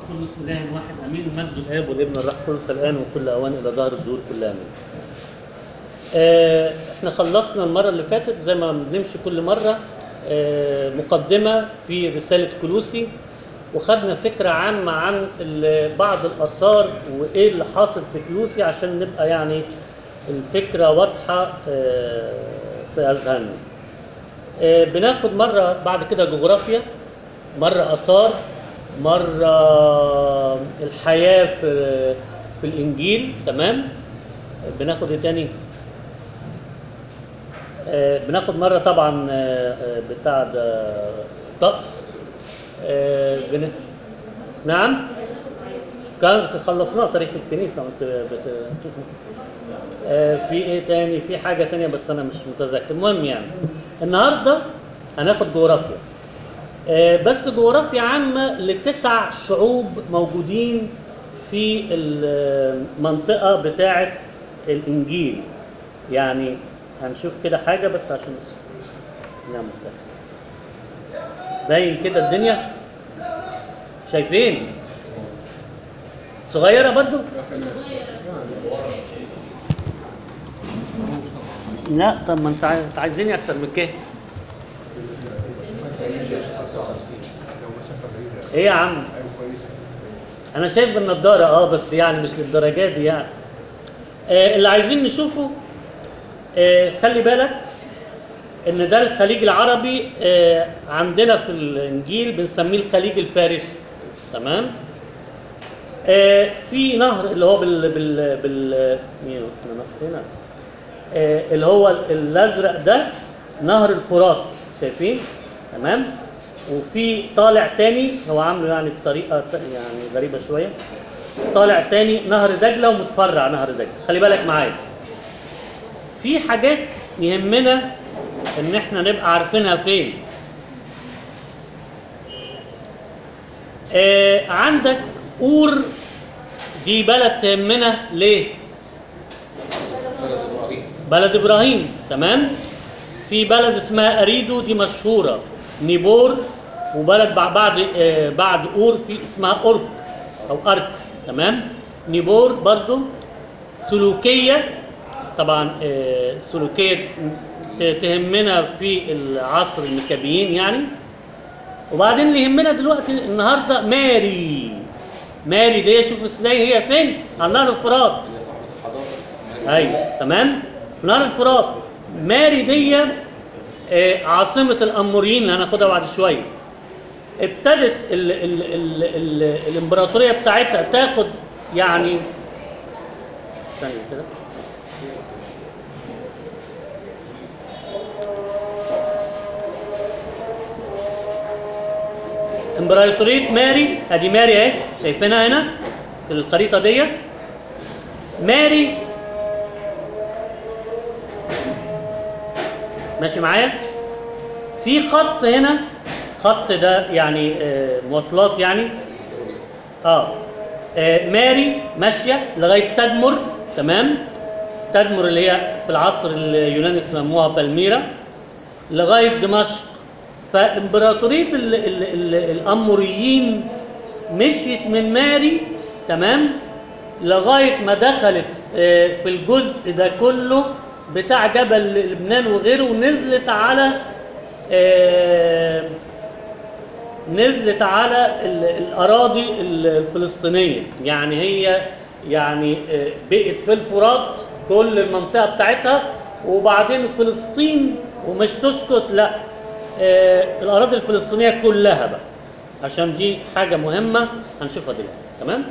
القدس إله واحد امين، المجد الاب والابن والروح القدس الان وكل اوان الى ظهر الدور كلها امين. احنا خلصنا المره اللي فاتت زي ما بنمشي كل مره مقدمه في رساله كولوسي، وخدنا فكره عامه عن بعض الاثار وايه اللي حاصل في كولوسي عشان نبقى يعني الفكره واضحه في اذهاننا. بناخد مره بعد كده جغرافيا، مرة آثار، مرة الحياة في الإنجيل. تمام. بناخد إيه تاني؟ بناخد مرة طبعا بتاع ده طقس. نعم. كان خلصناه تاريخ الكنيسة. في إيه تاني؟ في حاجة تانية بس أنا مش متذكر. المهم يعني النهاردة هناخد جغرافيا. بس جغرافيا عامة ل9 شعوب موجودين في المنطقة بتاعة الإنجيل. يعني هنشوف كده حاجة بس عشان نعمل سهل. باين كده الدنيا؟ شايفين؟ صغيرة برضو؟ لا طب ما انت عايزيني اكتر من كده. ايه يا عم؟ انا شايف بالنضاره بس يعني مش للدرجات دي يعني. اللي عايزين نشوفه خلي بالك ان ده الخليج العربي. عندنا في الانجيل بنسميه الخليج الفارسي. تمام. في نهر اللي هو اللي هو الازرق ده نهر الفرات، شايفين؟ تمام. وفي طالع تاني هو عامله يعني بطريقه يعني غريبه شويه. طالع تاني نهر دجله ومتفرع نهر دجله. خلي بالك معايا في حاجات يهمنا ان احنا نبقى عارفينها فين. عندك اور، دي بلد تهمنا ليه؟ بلد ابراهيم. تمام. في بلد اسمها اريدو، دي مشهوره. نيبور، وبلد بعد اور في اسمها اورك او ارك. تمام. نيبور برضو. سلوكيه طبعا. سلوكيه تهمنا في العصر المكابيين يعني. وبعدين اللي يهمنا دلوقتي النهارده ماري دي، شوف ازاي هي فين؟ على نهر الفرات. هي صاحبة الحضارة. ايوه تمام. نهر الفرات. ماري دي عاصمة الأموريين اللي هناخدها بعد شوية. ابتدت ال الامبراطورية بتاعتها تاخد يعني ثانية كده. امبراطورية ماري، ادي ماري اهي شايفينها هنا في الخريطة دي. ماري ماشي معايا؟ في خط هنا، خط ده يعني مواصلات يعني. ماري ماشية لغاية تدمر. تمام. تدمر اللي هي في العصر اليوناني سموها بالميرا، لغاية دمشق. فامبراطورية الأموريين مشيت من ماري. تمام. لغاية ما دخلت في الجزء ده كله بتاع جبل لبنان وغيره، ونزلت على نزلت على الأراضي الفلسطينية. يعني هي يعني بقت في الفرات كل المنطقة بتاعتها، وبعدين فلسطين ومش تسكت لا، الأراضي الفلسطينية كلها بقى، عشان دي حاجة مهمة هنشوفها دلوقتي. تمام.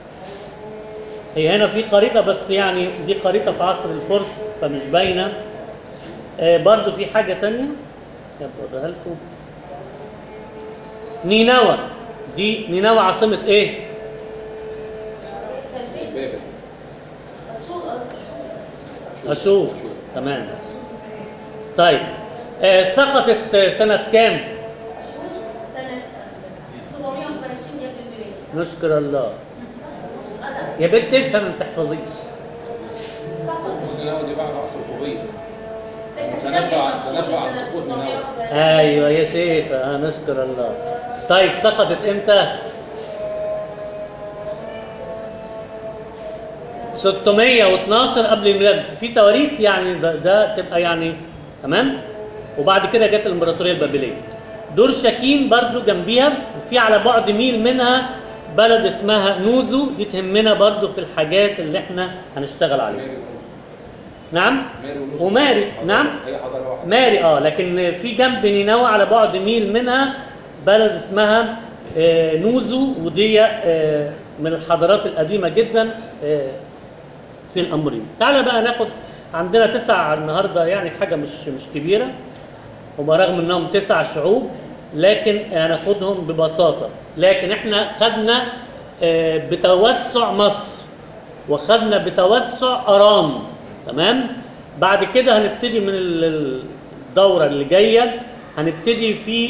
هي هنا في خريطة بس يعني دي خريطة في عصر الفرس فمش باينة. برضو في حاجة تانية هبقى لكم. نينوى، دي نينوى عاصمة ايه؟ بابل. أشور. تمام. طيب سقطت سنة كام؟ سنة 721 قبل الميلاد. نشكر الله. يا بنت تفهم ما تحفظيش. سقوط نينوى دي بعد عصر طوبية. ده السبي المشهور تنبأ عن لسنة سقوط نينوى. 721. ايوه يا شيخ نشكر الله. طيب سقطت امتى؟ 612 قبل الميلاد، في تواريخ يعني ده تبقى يعني تمام. وبعد كده جت الامبراطوريه البابليه. دور شكين برضو جنبيها، وفي على بعد ميل منها بلد اسمها نوزو، دي تهمنا برضو في الحاجات اللي احنا هنشتغل عليها. ماري نعم. ونوز. وماري نعم. هي حضاره واحده. ماري لكن في جنب نينوى على بعد ميل منها بلد اسمها نوزو، ودي من الحضارات القديمه جدا في الامرين. تعالى بقى ناخد عندنا 9 النهارده، يعني حاجه مش كبيره، وما رغم انهم 9 شعوب لكن هناخدهم ببساطه. لكن احنا خدنا بتوسع مصر، وخدنا بتوسع ارام، تمام. بعد كده هنبتدي من الدوره اللي جايه، هنبتدي في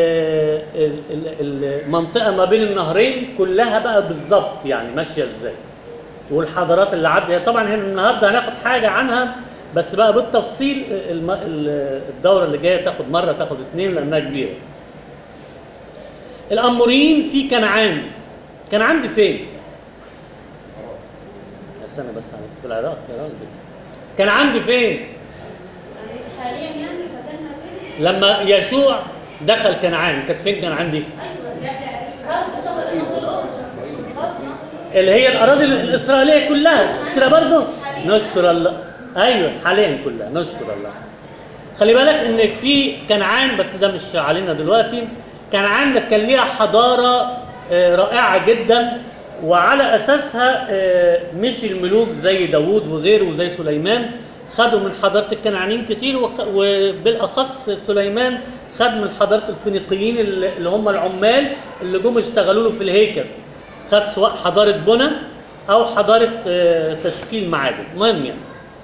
المنطقه ما بين النهرين كلها بقى بالظبط، يعني ماشيه ازاي، والحضارات اللي عدت. طبعا هنا النهارده هناخد حاجه عنها بس بقى بالتفصيل. الدوره اللي جايه تاخد مره، تاخد 2 لانها كبيره. الاموريين في كنعان. كنعان دي فين؟ استنى بس، في العراق يا راجل. كنعان دي فين؟ حاليا يعني مكانها فين؟ لما يشوع دخل كنعان كانت فين كنعان دي؟ ايوه غرب شرق الأردن. اللي هي الاراضي الاسرائيليه كلها، مش كده برضه؟ نشكر الله. ايوه حاليا كلها، نشكر الله. خلي بالك ان في كنعان، بس ده مش علينا دلوقتي. كنعان كان ليها حضاره رائعه جدا، وعلى اساسها مش الملوك زي داوود وغيره وزي سليمان خدوا من حضاره الكنعانيين كتير، وبالاخص سليمان خد من حضاره الفينيقيين اللي هم العمال اللي جم اشتغلوا له في الهيكل. خد سواء حضاره بنى او حضاره تشكيل معادن، مهم يعني.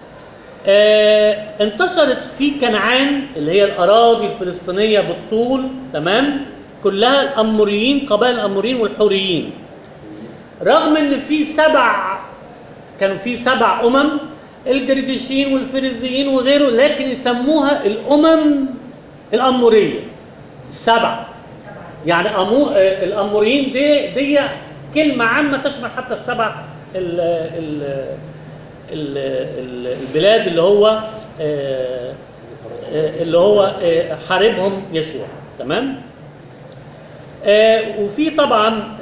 انتشرت في كنعان اللي هي الأراضي الفلسطينية بالطول، تمام، كلها الأموريين، قبائل الأموريين والحوريين. رغم ان كانوا في 7 الجرجشيين والفريزيين وغيره، لكن يسموها الأمم الأمورية 7. يعني الأموريين دي كلمة عامة تشمل حتى ال7 البلاد اللي هو حاربهم يشوع، تمام. وفي طبعا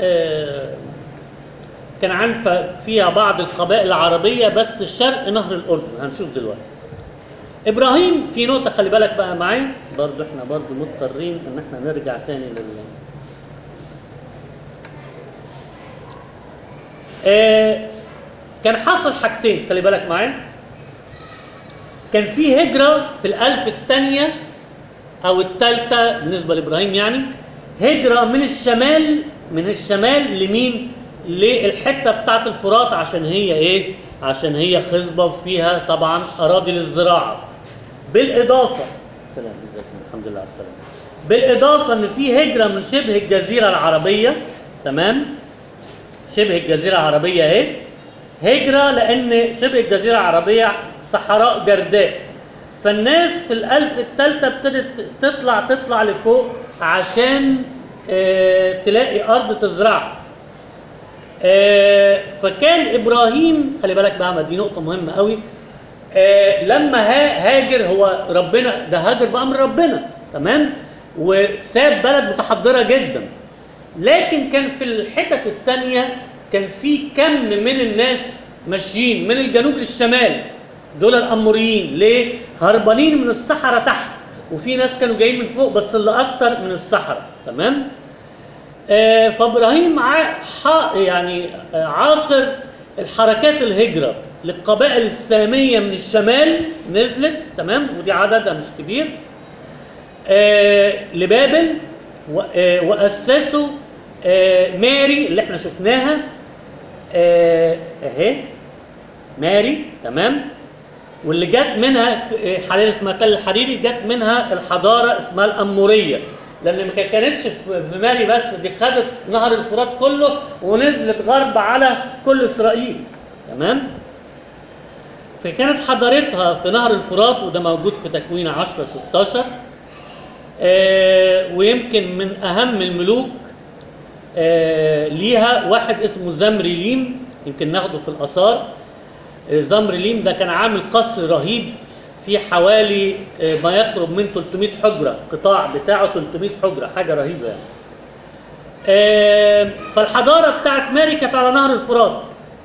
كنعان فيها بعض القبائل العربيه بس شرق نهر الاردن، هنشوف دلوقتي. ابراهيم في نقطه خلي بالك بقى معايا، برضو احنا برضو مضطرين ان احنا نرجع تاني كان حصل حاجتين خلي بالك معايا. كان في هجرة في الألف الثانية أو الثالثة بالنسبة لإبراهيم، يعني هجرة من الشمال لمين؟ للحتة بتاعت الفرات، عشان هي إيه؟ عشان هي خصبة وفيها طبعا أراضي للزراعة. بالإضافة سلام الحمد لله على السلامة. بالإضافة إن في هجرة من شبه الجزيرة العربية، تمام؟ شبه الجزيرة العربية اهي هجرة، لأن شبه الجزيرة العربية صحراء جرداء، فالناس في الألف الثالثة ابتدت تطلع لفوق عشان تلاقي أرض تزرعها. فكان إبراهيم خلي بالك بقى، دي نقطة مهمة قوي. لما هاجر، هو ربنا ده هاجر بأمر ربنا، تمام، وساب بلد متحضرة جدا، لكن كان في الحتت التانية كان في كم من الناس ماشيين من الجنوب للشمال، دول الأموريين. ليه؟ هربانين من الصحراء تحت، وفي ناس كانوا جايين من فوق بس اللي أكتر من الصحراء، تمام. فإبراهيم يعني عاصر الحركات الهجرة للقبائل السامية من الشمال نزلت، تمام، ودي عددها مش كبير، لبابل، وأسسوا ماري اللي احنا شفناها اهي ماري، تمام، واللي جت منها حاليا اسمها تل الحريري، جت منها الحضاره اسمها الاموريه، لان ما كانتش في ماري بس، دي خدت نهر الفرات كله ونزلت غرب على كل اسرائيل، تمام. فكانت حضارتها في نهر الفرات، وده موجود في تكوين 10-16. ويمكن من اهم الملوك ليها واحد اسمه زمريليم، يمكن ناخده في الآثار. زمرليم ده كان عامل قصر رهيب في حوالي ما يقرب من 300 حجرة، قطاع بتاعه 300 حجرة، حاجة رهيبة يعني. فالحضارة بتاعت ماري كانت على نهر الفرات.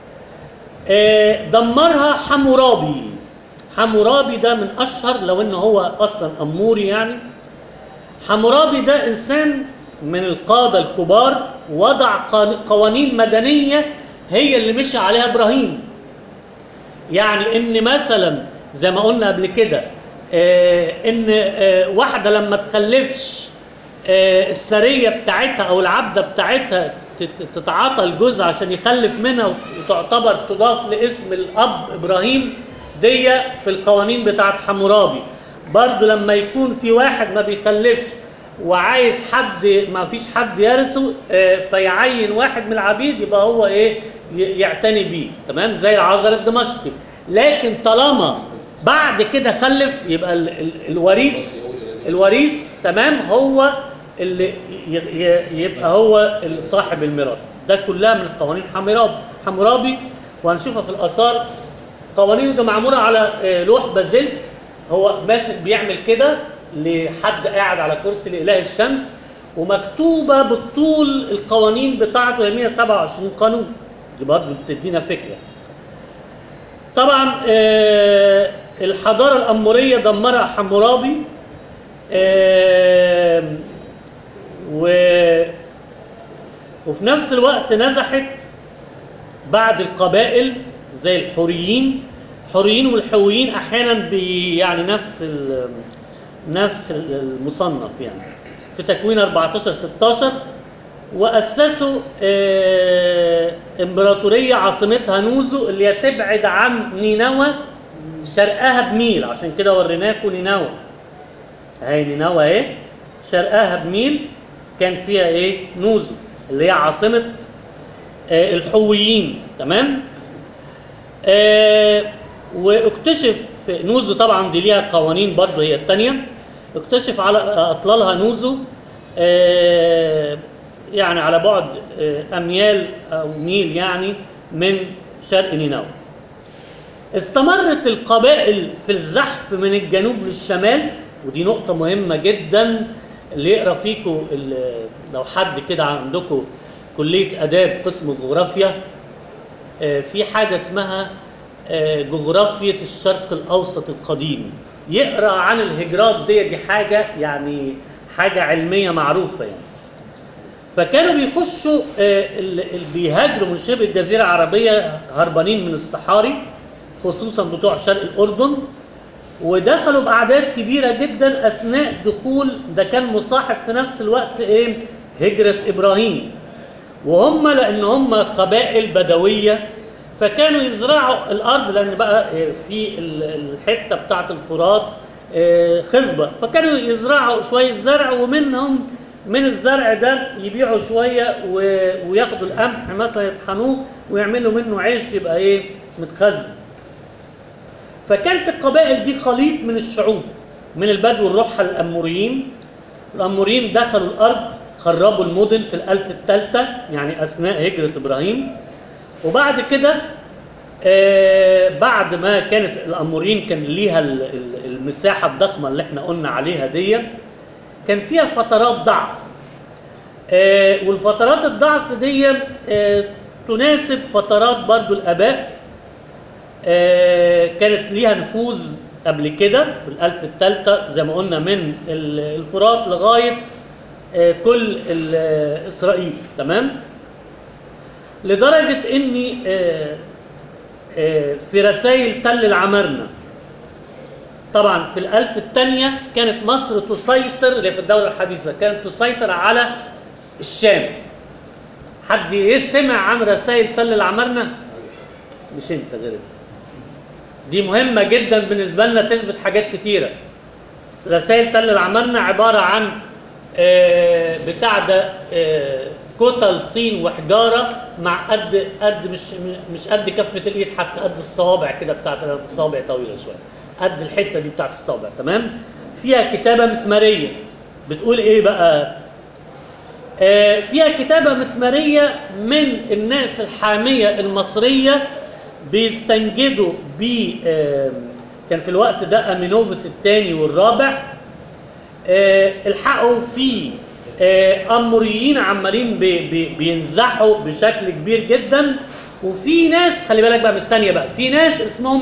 دمرها حمورابي. حمورابي ده من أشهر، لو إن هو أصلا أموري يعني. حمورابي ده إنسان من القادة الكبار، وضع قوانين مدنية هي اللي مشي عليها إبراهيم. يعني إن مثلا زي ما قلنا قبل كده إن واحدة لما تخلفش السرية بتاعتها أو العبدة بتاعتها تتعاطى الجزء عشان يخلف منها وتعتبر تضاف لاسم الأب إبراهيم. دي في القوانين بتاعت حمورابي. برضو لما يكون في واحد ما بيخلفش وعايز حد، ما فيش حد يرثه، فيعين واحد من العبيد يبقى هو ايه يعتني بيه، تمام، زي العذر الدمشقي. لكن طالما بعد كده خلف يبقى الوريث تمام هو اللي يبقى هو صاحب الميراث. ده كلها من قوانين حمورابي، وهنشوفها في الآثار. قوانينه ده معمولة على لوح بازلت، هو ماسك بيعمل كده لحد قاعد على كرسي لإله الشمس، ومكتوبة بالطول القوانين بتاعته، هي 127 قانون. دي برضه بتدينا فكرة. طبعا الحضارة الأمورية دمرها حمورابي. وفي نفس الوقت نزحت بعد القبائل زي الحوريين. الحوريين والحويين احيانا يعني نفس المصنف يعني. في تكوين 14-16 واسسوا امبراطوريه عاصمتها نوزو، اللي هي تبعد عن نينوى شرقها بميل. عشان كده وريناكم نينوى، هاي نينوى اهي، شرقها بميل كان فيها ايه؟ نوزو، اللي هي عاصمه الحويين، تمام. واكتشف نوزو، طبعا دي ليها قوانين برضه هي الثانيه. اكتشف على اطلالها نوزو يعني على بعد اميال او ميل يعني من شرق نينوى. استمرت القبائل في الزحف من الجنوب للشمال، ودي نقطة مهمة جدا. اللي يقرأ فيكم لو حد كده عندكم كلية آداب قسم جغرافيا، في حاجة اسمها جغرافية الشرق الأوسط القديم، يقرأ عن الهجرات دي حاجة يعني حاجة علمية معروفة يعني. فكانوا بيخشوا اللي بيهاجروا من شبه الجزيرة العربية هربانين من الصحاري، خصوصا بتوع شرق الأردن، ودخلوا بأعداد كبيرة جدا أثناء دخول، ده كان مصاحب في نفس الوقت إيه؟ هجرة إبراهيم. وهم لأن هم قبائل بدوية فكانوا يزرعوا الأرض، لأن بقى في الحتة بتاعة الفرات خصبة، فكانوا يزرعوا شوية زرع، ومنهم من الزرع ده يبيعوا شوية وياخدوا القمح مثلا يطحنوه ويعملوا منه عيش يبقى إيه؟ متخزن. فكانت القبائل دي خليط من الشعوب، من البدو الرحى الأموريين. الأموريين دخلوا الأرض، خربوا المدن في الألف الثالثة يعني أثناء هجرة إبراهيم. وبعد كده بعد ما كانت الأموريين كان ليها المساحة الضخمة اللي احنا قلنا عليها دي، كان فيها فترات ضعف. والفترات الضعف دي تناسب فترات برضو الآباء كانت ليها نفوذ قبل كده في الألف الثالثة زي ما قلنا من الفرات لغاية كل إسرائيل، تمام. لدرجة إني في رسائل تل العمارنة، طبعا في الألف الثانية كانت مصر تسيطر، اللي في الدولة الحديثة كانت تسيطر على الشام. حد سمع عن رسائل تل العمارنة؟ مش انت غير دي مهمة جدا بالنسبة لنا، تثبت حاجات كتيرة. رسائل تل العمارنة عبارة عن بتاع ده كتل طين وحجارة مع قد مش قد كفة الإيد، حتى قد الصوابع كده، بتاعت الصوابع طويلة شوية، قد الحتة دي بتاعت الصوابع، تمام. فيها كتابة مسمارية بتقول إيه بقى؟ فيها كتابة مسمارية من الناس الحامية المصرية بيستنجدوا ب كان في الوقت ده امينوفس الثاني والرابع، الحقوا في اموريين عمالين بينزحوا بشكل كبير جدا. وفي ناس خلي بالك بقى من الثانيه بقى، في ناس اسمهم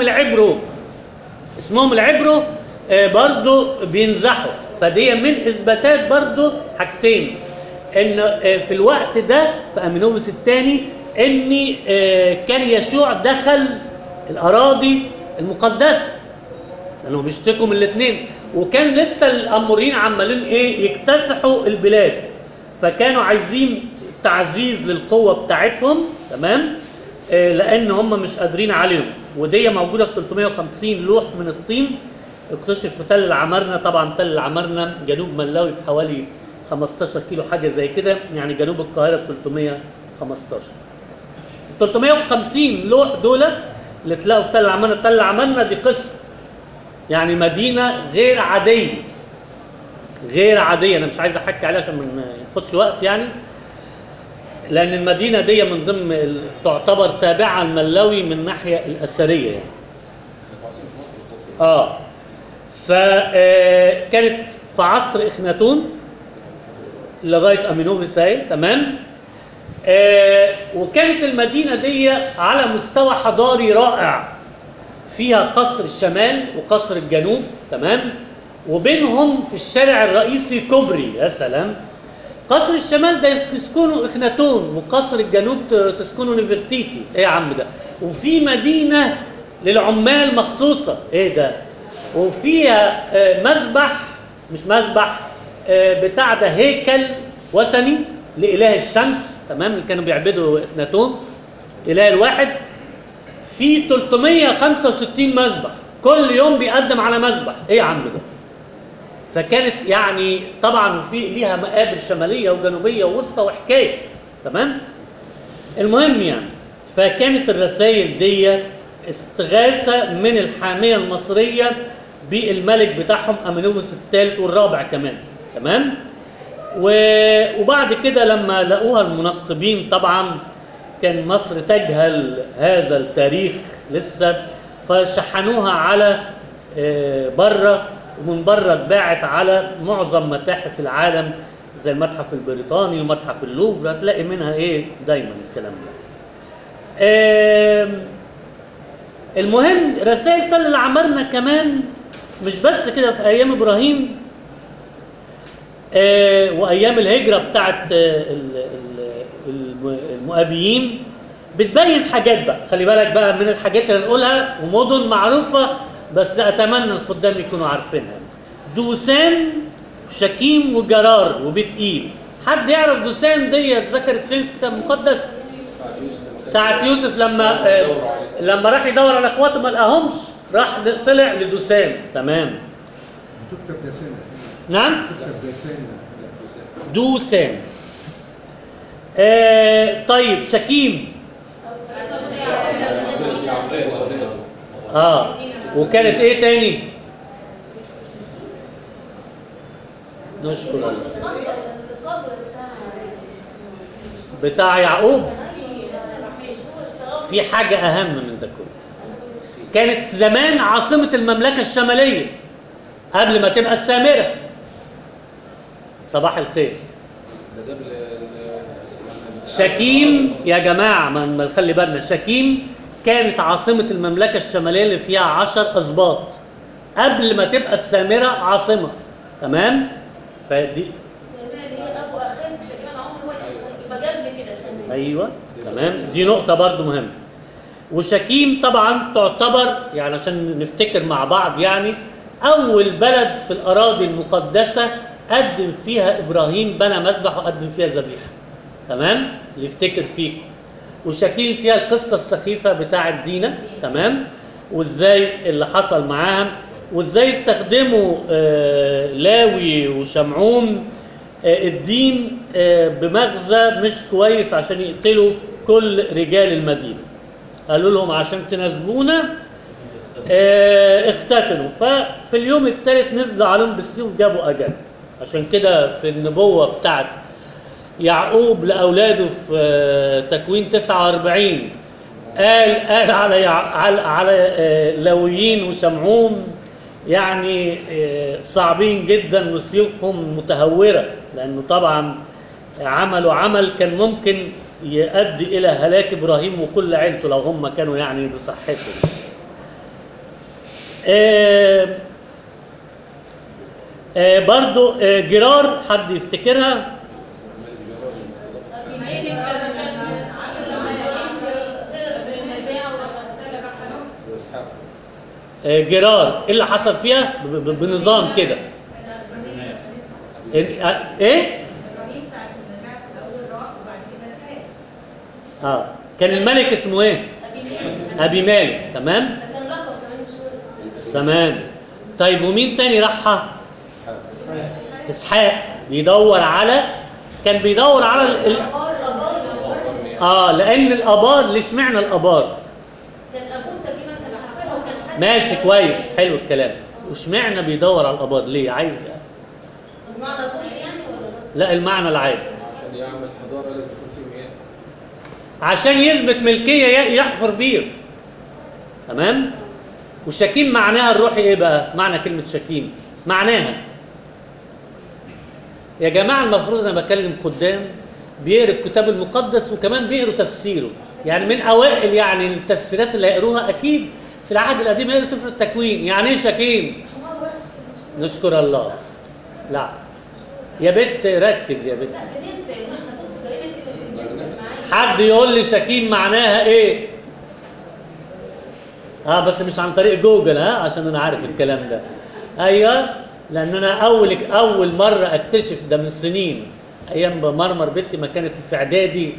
العبرو برضو بينزحوا. فدي من اثباتات برضو حاجتين، ان في الوقت ده في امينوفس الثاني ان كان يشوع دخل الاراضي المقدسه، لانهم بيشتكوا من الاثنين، وكان لسه الاموريين عمالين يكتسحوا البلاد، فكانوا عايزين تعزيز للقوه بتاعتهم، تمام، لان هم مش قادرين عليهم. ودي موجوده في 350 لوح من الطين اكتشف في تل العمارنه. طبعا تل العمارنه جنوب ملاوي بحوالي 15 كيلو حاجه زي كده، يعني جنوب القاهره ب 315. 350 لوح دول اللي تلاقوا في تل العمارنه. تل العمارنه دي قصه، يعني مدينه غير عاديه، انا مش عايز احكي عليها عشان ما ناخدش وقت يعني، لان المدينه دي من ضمن تعتبر تابعه لملاوي من الناحيه الاثريه يعني. كانت عاصمة مصر الفترة فكانت في عصر اخناتون لغايه امينوفيس اهي، تمام. وكانت المدينه دي على مستوى حضاري رائع، فيها قصر الشمال وقصر الجنوب، تمام، وبينهم في الشارع الرئيسي كوبري. يا سلام. قصر الشمال ده تسكنه اخناتون، وقصر الجنوب تسكنه نفرتيتي. ايه يا عم ده؟ وفي مدينه للعمال مخصوصه، ايه ده؟ وفيها مذبح، مش مذبح، بتاع ده هيكل وثني لاله الشمس، تمام، اللي كانوا بيعبدوا اخناتون، اله الواحد. في 365 مذبح، كل يوم بيقدم على مذبح. ايه يا عم ده؟ فكانت يعني طبعا في ليها مقابر شماليه وجنوبيه ووسطى وحكايه، تمام. المهم يعني، فكانت الرسائل دي استغاثه من الحاميه المصريه بالملك بتاعهم امينوفوس الثالث والرابع كمان، تمام. وبعد كده لما لقوها المنقبين، طبعا كان مصر تجهل هذا التاريخ لسه، فشحنوها على بره، ومن بره اتباعت على معظم متاحف العالم زي المتحف البريطاني ومتحف اللوفر، هتلاقي منها دايما الكلام ده. المهم رسائل تل العمارنة كمان مش بس كده، في ايام ابراهيم وايام الهجره بتاعت المؤابيين بتبين حاجات بقى. خلي بالك بقى من الحاجات اللي هنقولها، ومدن معروفه بس اتمنى الخدام يكونوا عارفينها: دوسان وشكيم وجرار وبيت ايل. حد يعرف دوسان دي ذكرت فين في الكتاب المقدس؟ ساعة يوسف لما راح يدور على اخواته ما لقاهمش، راح طلع لدوسان، تمام. تكتب دسان. نعم، تكتب دسان. دوسان. طيب شكيم، وكانت ايه تاني؟ نشكر الله. بتاع يعقوب. في حاجة أهم من ده كله، كانت زمان عاصمة المملكة الشمالية قبل ما تبقى السامرة. صباح الخير. ده قبل شكيم يا جماعة، ما نخلي بالنا، شكيم كانت عاصمة المملكة الشمالية اللي فيها 10 أسباط قبل ما تبقى السامرة عاصمة، تمام. فدي ايوه تمام، دي نقطة برضو مهمة. وشكيم طبعا تعتبر، يعني عشان نفتكر مع بعض، يعني أول بلد في الأراضي المقدسة قدم فيها إبراهيم بنى مذبح وقدم فيها ذبيحة، تمام، اللي يفتكر فيه. وشكيم فيها القصة السخيفة بتاعة دينا، تمام، وإزاي اللي حصل معاها، وإزاي استخدموا لاوي وشمعون الدين بمغزى مش كويس عشان يقتلوا كل رجال المدينة. قالوا لهم عشان تناسبونا اختتنوا. ففي اليوم الثالث نزلوا عليهم بالسيوف جابوا أجل. عشان كده في النبوة بتاعت يعقوب لأولاده في تكوين 49 قال على لويين وشمعون، يعني صعبين جدا وسيوفهم متهورة، لأنه طبعا عملوا عمل كان ممكن يؤدي إلى هلاك إبراهيم وكل عيلته لو هم كانوا يعني بصحتهم. برضو جرار، حد يفتكرها؟ الملك جرار لما استضاف اسحاق. ما يمكن لما كان لما ابراهيم هرب من المجاعه وطلع رحمه. واسحاق. جرار ايه اللي حصل فيها بنظام كده؟ ايه؟ ابراهيم ساعه المجاعه في الاول راح وبعد كده ساب. كان الملك اسمه ايه؟ ابي مالك. تمام. ده كان لقب كمان مش هو اسمه. تمام. طيب ومين تاني راحها؟ اسحاق. اسحاق بيدور على، كان بيدور على لان الابار، ليش معنى الابار؟ كان ابوه تقريبا كان عارفها وكان حد ماشي كويس، حلو الكلام. وش معنى بيدور على الابار ليه؟ عايز بمعنى ابوه يعني ولا لا، المعنى العادي عشان يعمل حضاره لازم يكون فيه مياه. عشان يثبت ملكيه يحفر بير. تمام. وشكيم معناها الروحي ايه بقى؟ معنى كلمه شكيم معناها يا جماعه، المفروض انا بكلم خدام بيقروا الكتاب المقدس وكمان بيقروا تفسيره، يعني من اوائل يعني التفسيرات اللي هيقروها اكيد في العهد القديم هيقروا سفر التكوين. يعني ايه شكيم؟ هو وحش. نشكر الله. لا يا بنت ركز يا بنت. لا بننسى واحنا بص بقينا كده بننسى معايا. حد يقول لي شكيم معناها ايه؟ بس مش عن طريق جوجل، عشان انا عارف الكلام ده. ايوه، لان انا اول مره اكتشف ده من سنين، ايام بمرمر بنتي ما كانت في اعدادي.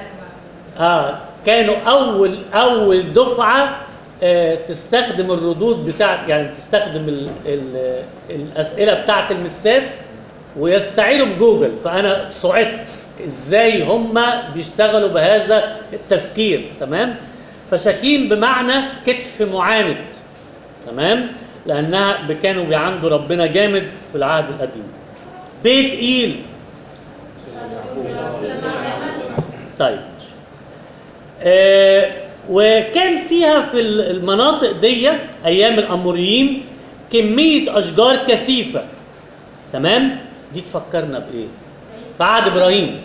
كانوا اول دفعه تستخدم الردود بتاعت، يعني تستخدم الاسئله بتاعت المسات ويستعينوا بجوجل. فانا صعقت ازاي هم بيشتغلوا بهذا التفكير. تمام. فشكيم بمعنى كتف معاند. تمام. لانها كانوا بيعندوا ربنا جامد في العهد القديم. بيت ايل. طيب. وكان فيها في المناطق دي ايام الاموريين كميه اشجار كثيفه. تمام. دي تفكرنا بايه؟ في عهد ابراهيم.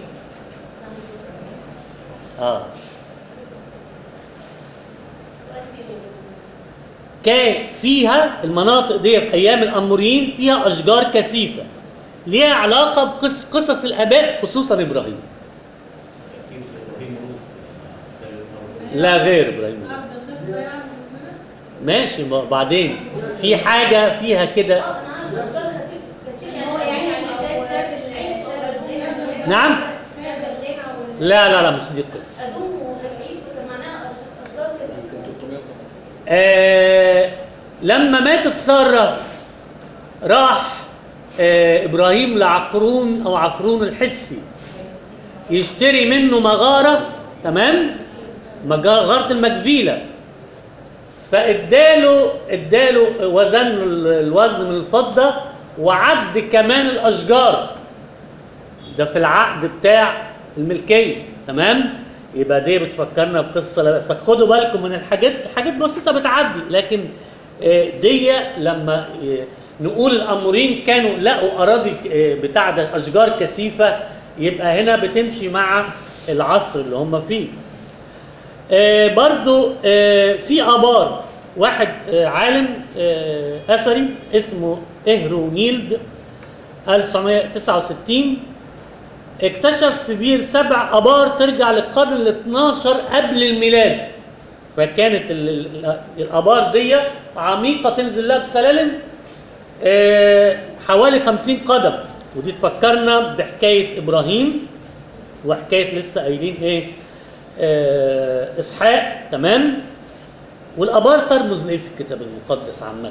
كان فيها المناطق دي في ايام الاموريين فيها اشجار كثيفه ليها علاقه بقصص الاباء خصوصا ابراهيم. لا غير ابراهيم. ماشي، بعدين في حاجه فيها كده. انا عارف اشجار كثير هو يعني زي ساب نعم. لا مش دي القصه. ادوم وعيسو كان معناها اشجار كثير. يمكن 300. لما ماتت ساره راح ابراهيم لعقرون او عفرون الحسي يشتري منه مغاره. تمام. مغاره المجفيله. فاداله وزن الوزن من الفضه وعد كمان الاشجار. ده في العقد بتاع الملكيه. تمام. يبقى دي بتفكرنا بقصه. فخدوا بالكم من حاجات بسيطه بتعدي، لكن دي لما نقول الامورين كانوا لقوا اراضي بتاع ده اشجار كثيفه، يبقى هنا بتمشي مع العصر اللي هم فيه. برضو في ابار. واحد عالم اثري اسمه اهرونيلد 1969 اكتشف في بير 7 ابار ترجع للقرن ال 12 قبل الميلاد. فكانت الابار دي عميقه تنزل لها بسلالم حوالي 50 قدم. ودي تفكرنا بحكايه ابراهيم وحكايه لسه قايلين ايه اسحاق. تمام. والابار ترمز لايه في الكتاب المقدس عامه؟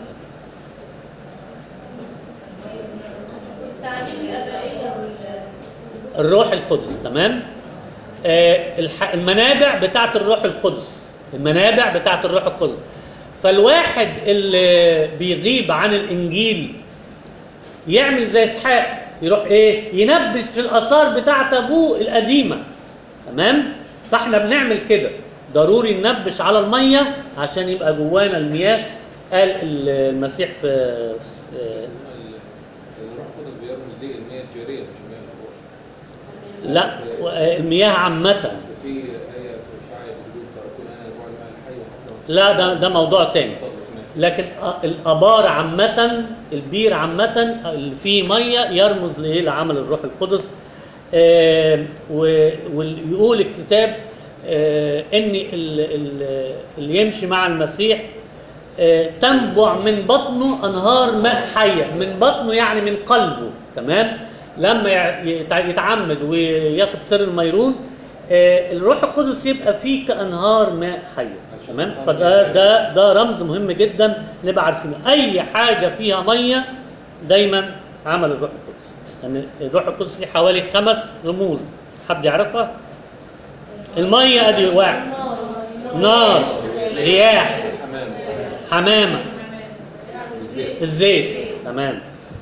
التعليم الابائيه الروح القدس. تمام. المنابع بتاعت الروح القدس. فالواحد اللي بيغيب عن الانجيل يعمل زي اسحاق، يروح ينبش في الاثار بتاعت ابوه القديمه. تمام. فاحنا بنعمل كده. ضروري ننبش على الميه عشان يبقى جوانا المياه. قال المسيح في بس الروح القدس بيرمز ليه المياه الجاريه مش المياه الروح. لا المياه عامة. اصل في آية في إشعياء بتقول تركونا أنا ينبوع الماء الحي وحتى لا ده موضوع تاني. لكن الآبار عامة، البير عامة اللي فيه مية يرمز لإيه؟ لعمل الروح القدس. ويقول الكتاب إن اللي يمشي مع المسيح تنبع من بطنه أنهار ماء حية. من بطنه يعني من قلبه، تمام؟ لما يتعمد وياخد سر الميرون الروح القدس يبقى فيه كأنهار ماء حية، تمام؟ فده رمز مهم جدا نبقى عارفينه. أي حاجة فيها مية دايما عمل الروح القدس. يعني الروح القدس ليه حوالي 5 رموز، حد يعرفها؟ المية أدي واحد، نار، رياح، حمامة، الزيت، تمام.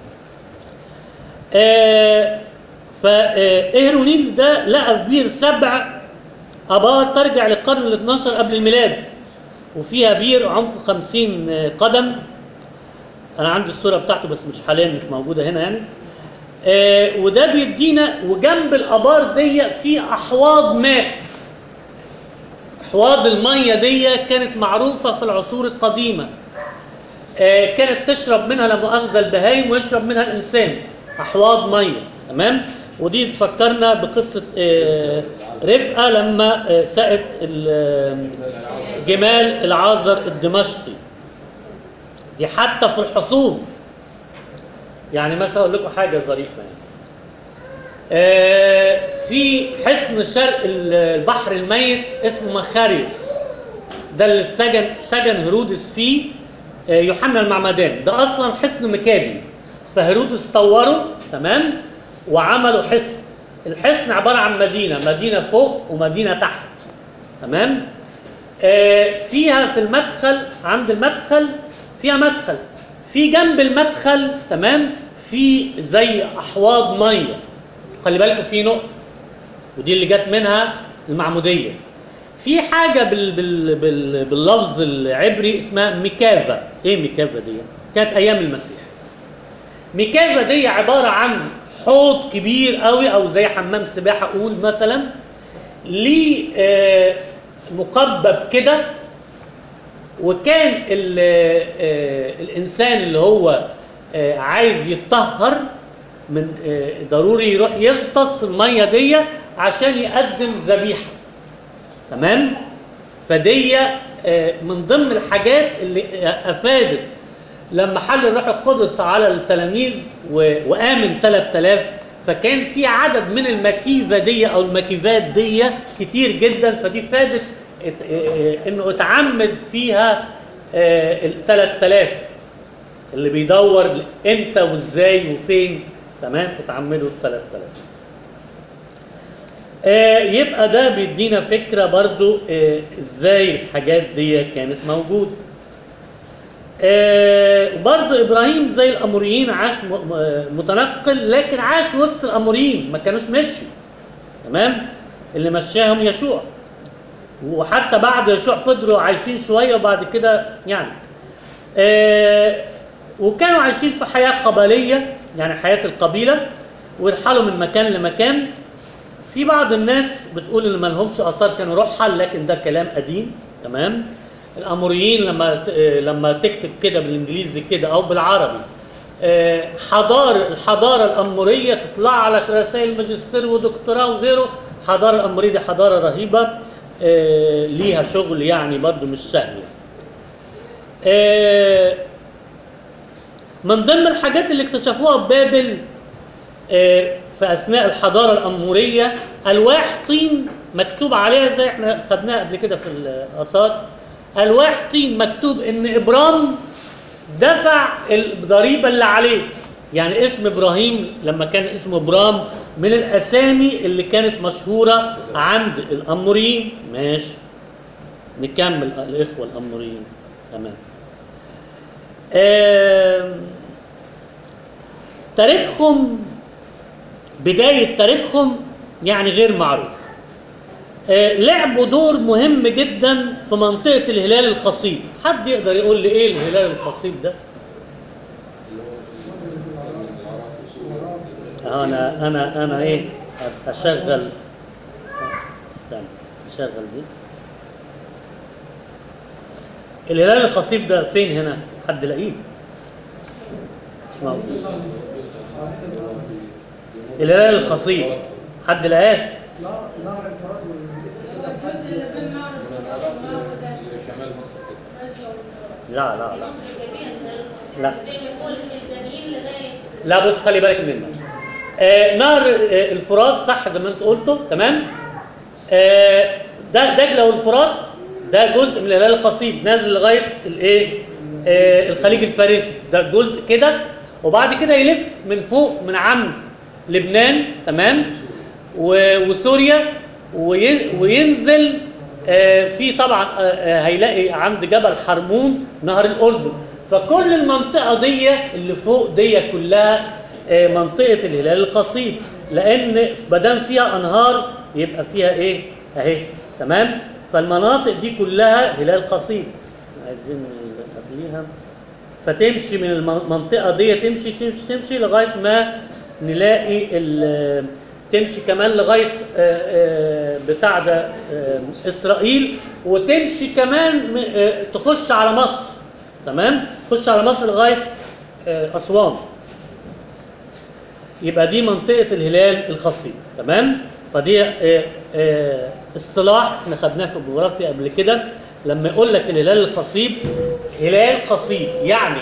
فإيرونيل ده لقى في بير 7 آبار ترجع للقرن ال 12 قبل الميلاد، وفيها بير عمقه 50 قدم. أنا عندي الصورة بتاعته بس مش حاليا، مش موجودة هنا يعني. وده بيدينا، وجنب الآبار دي في أحواض ماء. أحواض المية دي كانت معروفة في العصور القديمة، كانت تشرب منها لا مؤاخذة البهايم ويشرب منها الإنسان. أحواض مية، تمام. ودي تفكرنا بقصة رفقة لما سقت جمال العازر الدمشقي. دي حتى في الحصون. يعني مثلا أقول لكم حاجة ظريفة يعني. في حصن شرق البحر الميت اسمه مخاريوس، ده اللي سجن هيرودس فيه يوحنا المعمدان. ده اصلا حصن مكابي، فهيرودس طوره، تمام، وعملوا حصن. الحصن عباره عن مدينه فوق ومدينه تحت، تمام. فيها في المدخل، عند المدخل فيها مدخل، في جنب المدخل، تمام، في زي احواض ميه. خلي بالكم في نقطه، ودي اللي جت منها المعموديه. في حاجه باللفظ العبري اسمها ميكافا. ايه ميكافا دي؟ كانت ايام المسيح. ميكافا دي عباره عن حوض كبير قوي، او زي حمام سباحه اقول مثلا، ليه مقبب كده. وكان الانسان اللي هو عايز يتطهر من ضروري يروح يغطس في الميه دي عشان يقدم ذبيحه، تمام. فدي من ضمن الحاجات اللي افادت لما حل الروح القدس على التلاميذ وآمن 3000. فكان في عدد من المكيفة دي او المكيفات دي كتير جدا، فدي فادت انه اتعمد فيها ال 3000 اللي بيدور امتى وازاي وفين، تمام، اتعمدوا ال 3000. يبقى ده بيدينا فكرة برضو ازاي الحاجات دي كانت موجودة. برضو ابراهيم زي الاموريين عاش متنقل، لكن عاش وسط الاموريين، ما كانوش مشوا، تمام. اللي مشاهم يشوع، وحتى بعد يشوع فضلوا عايشين شوية وبعد كده يعني وكانوا عايشين في حياة قبلية، يعني حياة القبيلة، ويرحلوا من مكان لمكان. في بعض الناس بتقول ان ما لهمش اثار كانوا رحل، لكن ده كلام قديم، تمام. الاموريين لما تكتب كده بالانجليزي كده او بالعربي الحضاره الاموريه تطلع لك رسائل ماجستير ودكتوراه وغيره. الحضاره الاموريه دي حضاره رهيبه، ليها شغل يعني برضو مش سهل. من ضمن الحاجات اللي اكتشفوها ببابل في اثناء الحضاره الاموريه الواح طين مكتوب عليها، زي احنا خدناها قبل كده في الاثار. الواح طين مكتوب ان ابرام دفع الضريبه اللي عليه. يعني اسم ابراهيم لما كان اسمه ابرام من الاسامي اللي كانت مشهوره عند الاموريين. ماشي، نكمل الاخوه الاموريين، تمام. تاريخهم، بداية تاريخهم يعني غير معروف. لعبوا دور مهم جدا في منطقة الهلال الخصيب. حد يقدر يقول لي ايه الهلال الخصيب ده؟ اللي هو العراق وسوريا. انا ايه اشغل، استنى اشغل دي. الهلال الخصيب ده فين هنا؟ حد لاقيه؟ مش موجود. الجزء اللي هو بيمر الهلال الخصيب حد لقاه؟ نهر الفرات هو الجزء اللي بين نهر من الفرات العراق ونهر ده لشمال مصر كده. لا لا لا لا. زي ما يقول الجنين لغايه لا بص خلي بالك منه. نهر الفرات صح زي ما انت قلته تمام. ده دجله والفرات ده جزء من الهلال الخصيب نازل لغايه الايه الخليج الفارسي، ده جزء كده. وبعد كده يلف من فوق من عند لبنان تمام وسوريا وينزل في طبعا هيلاقي عند جبل حرمون نهر الاردن. فكل المنطقه دي اللي فوق دي كلها منطقه الهلال الخصيب، لان ما دام فيها انهار يبقى فيها ايه اهي تمام. فالمناطق دي كلها هلال خصيب. عايزين قبليها فتمشي من المنطقه دي تمشي لغايه ما نلاقي تمشي كمان لغايه بتاع ده اسرائيل، وتمشي كمان تخش على مصر تمام، تخش على مصر لغايه اسوان. يبقى دي منطقه الهلال الخصيب تمام. فدي اصطلاح احنا خدناه في الجغرافيا قبل كده. لما يقول لك الهلال الخصيب، هلال خصيب يعني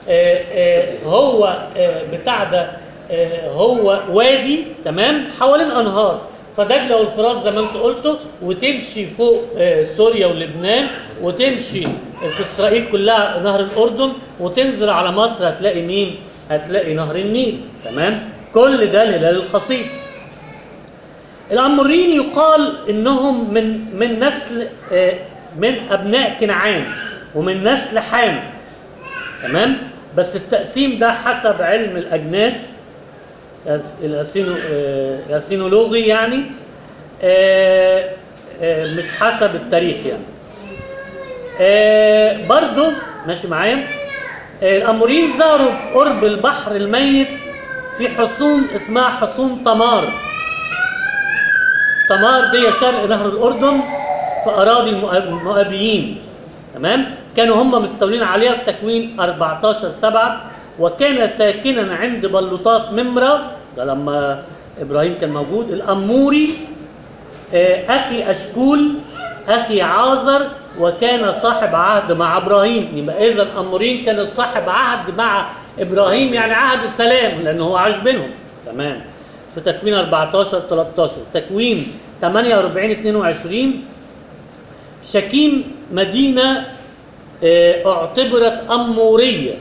هو بتاع ده هو وادي تمام حوالين انهار، فدجله والفرات زي ما انت قلته، وتمشي فوق سوريا ولبنان، وتمشي في اسرائيل كلها نهر الاردن، وتنزل على مصر هتلاقي مين؟ هتلاقي نهر النيل تمام. كل ده الهلال الخصيب. الاموريين يقال انهم من نسل من ابناء كنعان ومن نسل حام تمام. بس التقسيم ده حسب علم الاجناس الاسينولوجي يعني مش حسب التاريخ يعني. برضو ماشي معايا. الاموريين ظهروا قرب البحر الميت في حصون اسمها حصون تمار. تمار دي شرق نهر الاردن في اراضي المؤابيين تمام. كانوا هم مستولين عليها في تكوين 14/7، وكان ساكنا عند بلوطات ممرة، ده لما ابراهيم كان موجود، الاموري اخي اشكول اخي عازر، وكان صاحب عهد مع ابراهيم. يبقى اذا الاموريين كانوا صاحب عهد مع ابراهيم، يعني عهد السلام لانه هو عاش بينهم تمام. في تكوين 14/13. تكوين 48/22 شكيم مدينه اعتبرت اموريه،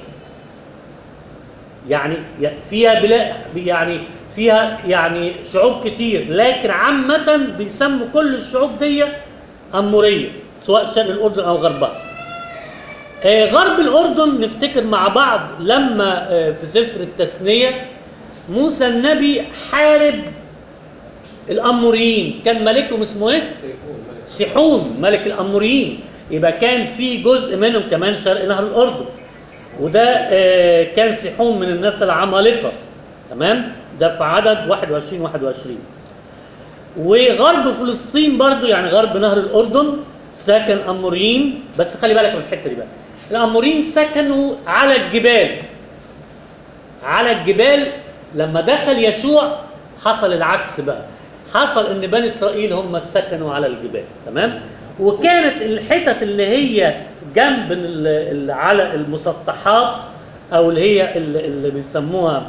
يعني فيها بلاد، يعني فيها يعني شعوب كتير، لكن عامة بيسموا كل الشعوب دي أمورية سواء شرق الأردن أو غربها. غرب الأردن نفتكر مع بعض لما في سفر التثنية موسى النبي حارب الأموريين، كان ملكهم اسمه ايه؟ سيحون ملك الأموريين. يبقى كان في جزء منهم كمان شرق نهر الأردن، وده كان سيحون من الناس العمالقة تمام. ده في عدد 21. وغرب فلسطين برضو يعني غرب نهر الأردن سكن أموريين. بس خلي بالك من الحتة دي بقى، الأموريين سكنوا على الجبال. على الجبال لما دخل يشوع حصل العكس بقى، حصل ان بني اسرائيل هم سكنوا على الجبال تمام. وكانت الحتت اللي هي جنب على المسطحات او اللي هي اللي بيسموها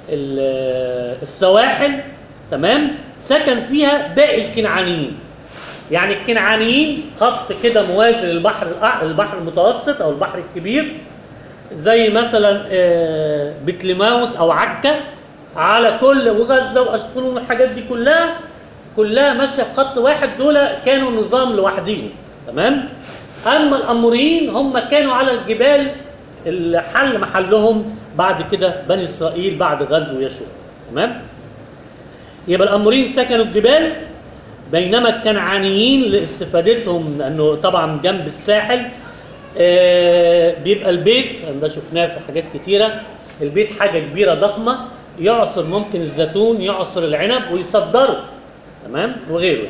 السواحل تمام، سكن فيها باقي الكنعانيين. يعني الكنعانيين خط كده موازي للبحر البحر المتوسط او البحر الكبير، زي مثلا بتليماوس او عكا على كل وغزه واشقلون والحاجات دي كلها ماشيه في خط واحد. دول كانوا نظام لوحديهم تمام. اما الاموريين هم كانوا على الجبال اللي حل محلهم بعد كده بني اسرائيل بعد غزو يشوع تمام. يبقى الاموريين سكنوا الجبال، بينما الكنعانيين لاستفادتهم لانه طبعا جنب الساحل بيبقى البيت ده شفناه في حاجات كتيره، البيت حاجه كبيره ضخمه، يعصر ممكن الزيتون، يعصر العنب ويصدره، تمام، وغيره.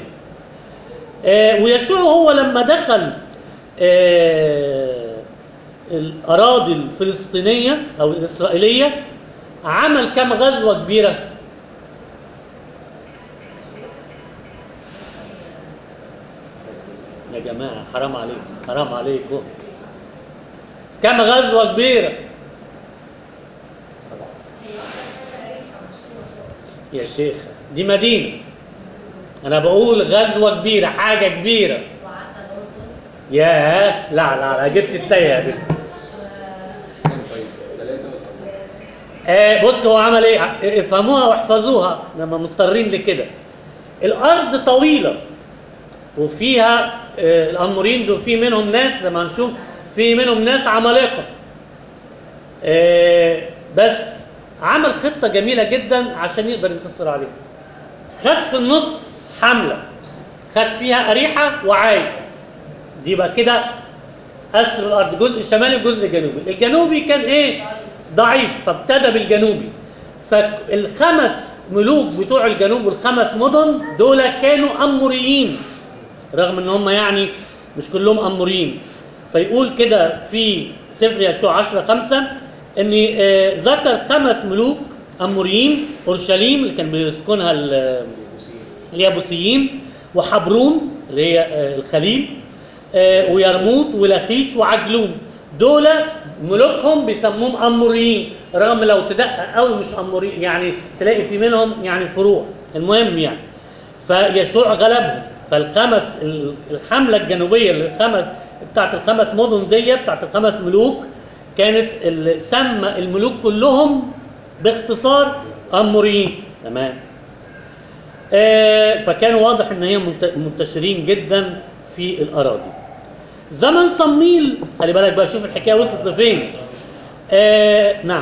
ويشوع هو لما دخل الاراضي الفلسطينيه او الاسرائيليه عمل كم غزوه كبيره؟ يا جماعه حرام عليكم، حرام عليكم، كم غزوه كبيره؟ يا شيخ دي مدينه، انا بقول غزوه كبيره، حاجه كبيره. ياه لا لا لا، جبت التايه يا بنت. طيب 3 بص هو عمل ايه، افهموها واحفظوها لما مضطرين لكده. الارض طويله وفيها الاموريين دول في منهم ناس زي ما هنشوف، في منهم ناس عمالقه. بس عمل خطه جميله جدا عشان يقدر ينتصر عليهم. خد في النص حمله، خد فيها اريحه وعاي، دي بقى كده اسر الارض، جزء شمالي وجزء جنوبي. الجنوبي كان ايه؟ ضعيف، فابتدى بالجنوبي. فالخمس ملوك بتوع الجنوب والخمس مدن دول كانوا اموريين، رغم ان هم يعني مش كلهم اموريين. فيقول كده في سفر يشوع 10:5 ان ذكر 5 ملوك اموريين: اورشليم اللي كان بيسكنها اليابوسيين، وحبرون اللي هي الخليل، ويرموت ولخيش وعجلون. دول ملوكهم بيسموهم اموريين، رغم لو تدقق قوي مش اموريين، يعني تلاقي في منهم يعني فروع. المهم يعني فيشوع غلبهم. فالخمس الحمله الجنوبيه بتاعت ال5 مدن دي بتاعت ال5 ملوك كانت سمى الملوك كلهم باختصار اموريين، تمام. فكانوا واضح ان هي منتشرين جدا في الاراضي. زمن صمويل، خلي بالك بقى، شوف الحكايه وصلت لفين. نعم،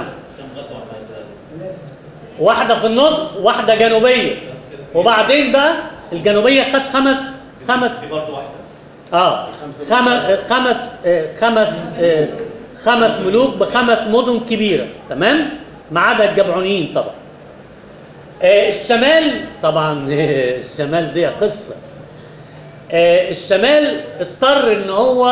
واحده في النص، واحده جنوبيه، وبعدين بقى الجنوبيه خد خمس دي برضه واحده. خمس ملوك ب5 مدن كبيره، تمام، ما عدا الجبعونيين طبعا. الشمال طبعا الشمال دي قصه. الشمال اضطر ان هو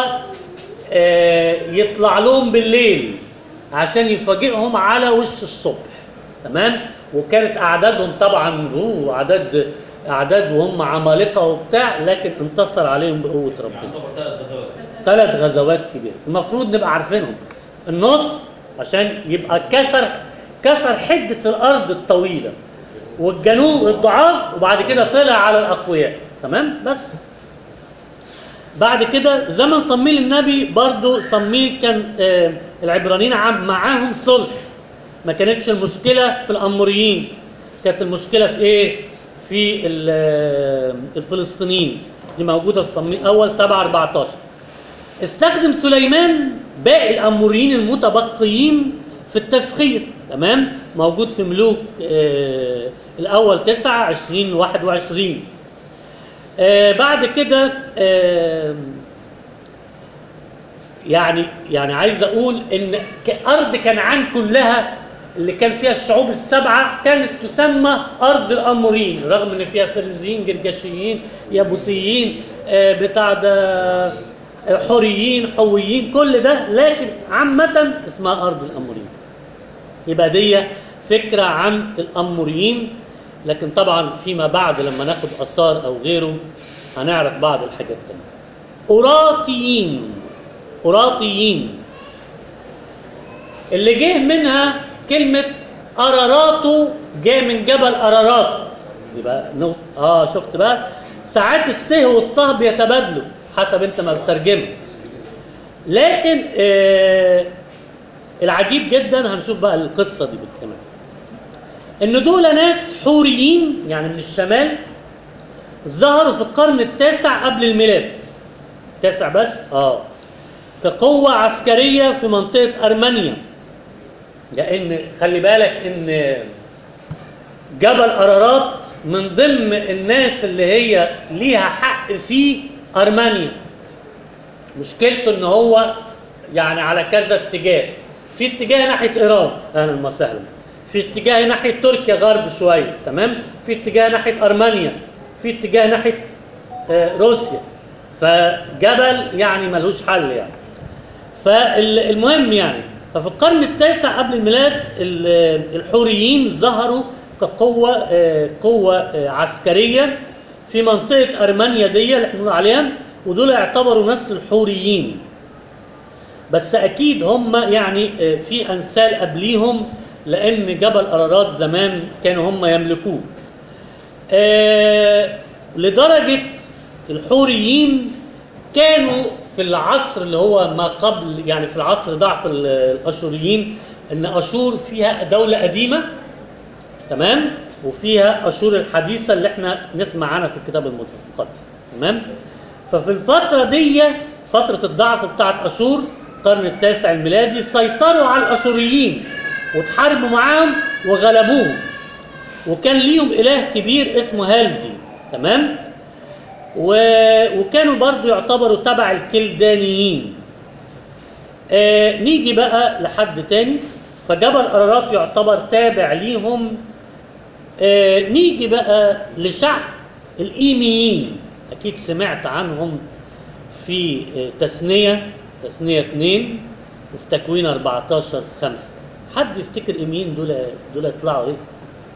يطلع لهم بالليل عشان يفاجئهم على وش الصبح، تمام. وكانت اعدادهم طبعا اعداد وهم عمالقه وبتاع، لكن انتصر عليهم بقوه ربنا. 3 غزوات كبيره المفروض نبقى عارفينهم. النص عشان يبقى كسر حده الارض الطويله، والجنوب الضعاف، وبعد كده طلع على الاقوياء، تمام. بس بعد كده زمن صمويل النبي برضو، صمويل كان العبرانيين معاهم صلح، ما كانتش المشكله في الاموريين، كانت المشكله في ايه؟ في الفلسطينيين. دي موجوده في صمويل اول 7:14. استخدم سليمان باقي الاموريين المتبقيين في التسخير، تمام، موجود في ملوك الاول 9:20-21. بعد كده يعني عايز اقول ان ارض كنعان كلها اللي كان فيها الشعوب ال7 كانت تسمى ارض الاموريين، رغم ان فيها فريزيين، جرجاشيين، يابوسيين، بتاع ده حوريين، حويين، كل ده، لكن عامه اسمها ارض الاموريين. يبقى دي فكره عن الاموريين. لكن طبعا فيما بعد لما ناخد اثار او غيره هنعرف بعض الحاجات التانية. قراطيين اللي جه منها كلمة أراراتو، جاء من جبل أرارات. يبقى شفت بقى، ساعات الته والطه بيتبادلوا حسب انت ما بترجمه. لكن العجيب جدا هنشوف بقى القصة دي بالكامل، ان دول ناس حوريين يعني من الشمال، ظهروا في القرن ال9 قبل الميلاد، 9 بس، كقوة عسكرية في منطقة أرمينيا. لأن خلي بالك إن جبل أرارات من ضمن الناس اللي هي ليها حق في أرمينيا. مشكلته ان هو يعني على كذا اتجاه، في اتجاه ناحيه ايران اهلا وسهلا، في اتجاه ناحيه تركيا غرب شويه، تمام، في اتجاه ناحيه ارمينيا، في اتجاه ناحيه روسيا. فجبل يعني ملوش حل يعني. فالمهم يعني ففي القرن التاسع قبل الميلاد الحوريين ظهروا كقوه قوه عسكريه في منطقه ارمينيا دي اللي احنا بنقول عليها، ودول يعتبروا ناس الحوريين. بس اكيد هم يعني في انسال قبليهم، لان جبل ارارات زمان كانوا هم يملكوه. لدرجه الحوريين كانوا في العصر اللي هو ما قبل، يعني في العصر ضعف الاشوريين، ان اشور فيها دوله قديمه، تمام، وفيها اشور الحديثه اللي احنا نسمع عنها في الكتاب المقدس، تمام. ففي الفتره دي فتره الضعف بتاعت اشور القرن التاسع الميلادي، سيطروا على الاشوريين وتحاربوا معاهم وغلبوهم، وكان ليهم اله كبير اسمه هالدي، تمام. وكانوا برضو يعتبروا تبع الكلدانيين. نيجي بقى لحد تاني، فجبل أرارات يعتبر تابع ليهم. نيجي بقى لشعب الإيميين، أكيد سمعت عنهم في تثنية 2 وفي تكوين 14:5. حد يفتكر إيميين دول يطلعوا إيه؟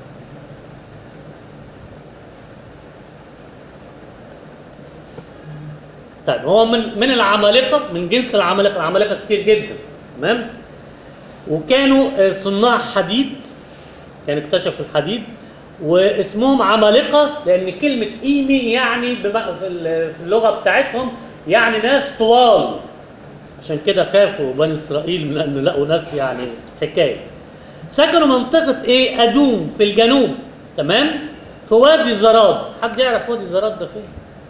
طيب هو من العمالقة، من جنس العمالقة كتير جدا، تمام. وكانوا صناع حديد، كانوا اكتشفوا الحديد، واسمهم عمالقة لأن كلمة إيمي يعني في اللغة بتاعتهم يعني ناس طوال، عشان كده خافوا بني إسرائيل من أن لقوا ناس يعني حكاية. سكنوا منطقة إيه؟ أدوم في الجنوب، تمام، في وادي زراد. حد يعرف وادي زراد ده فين؟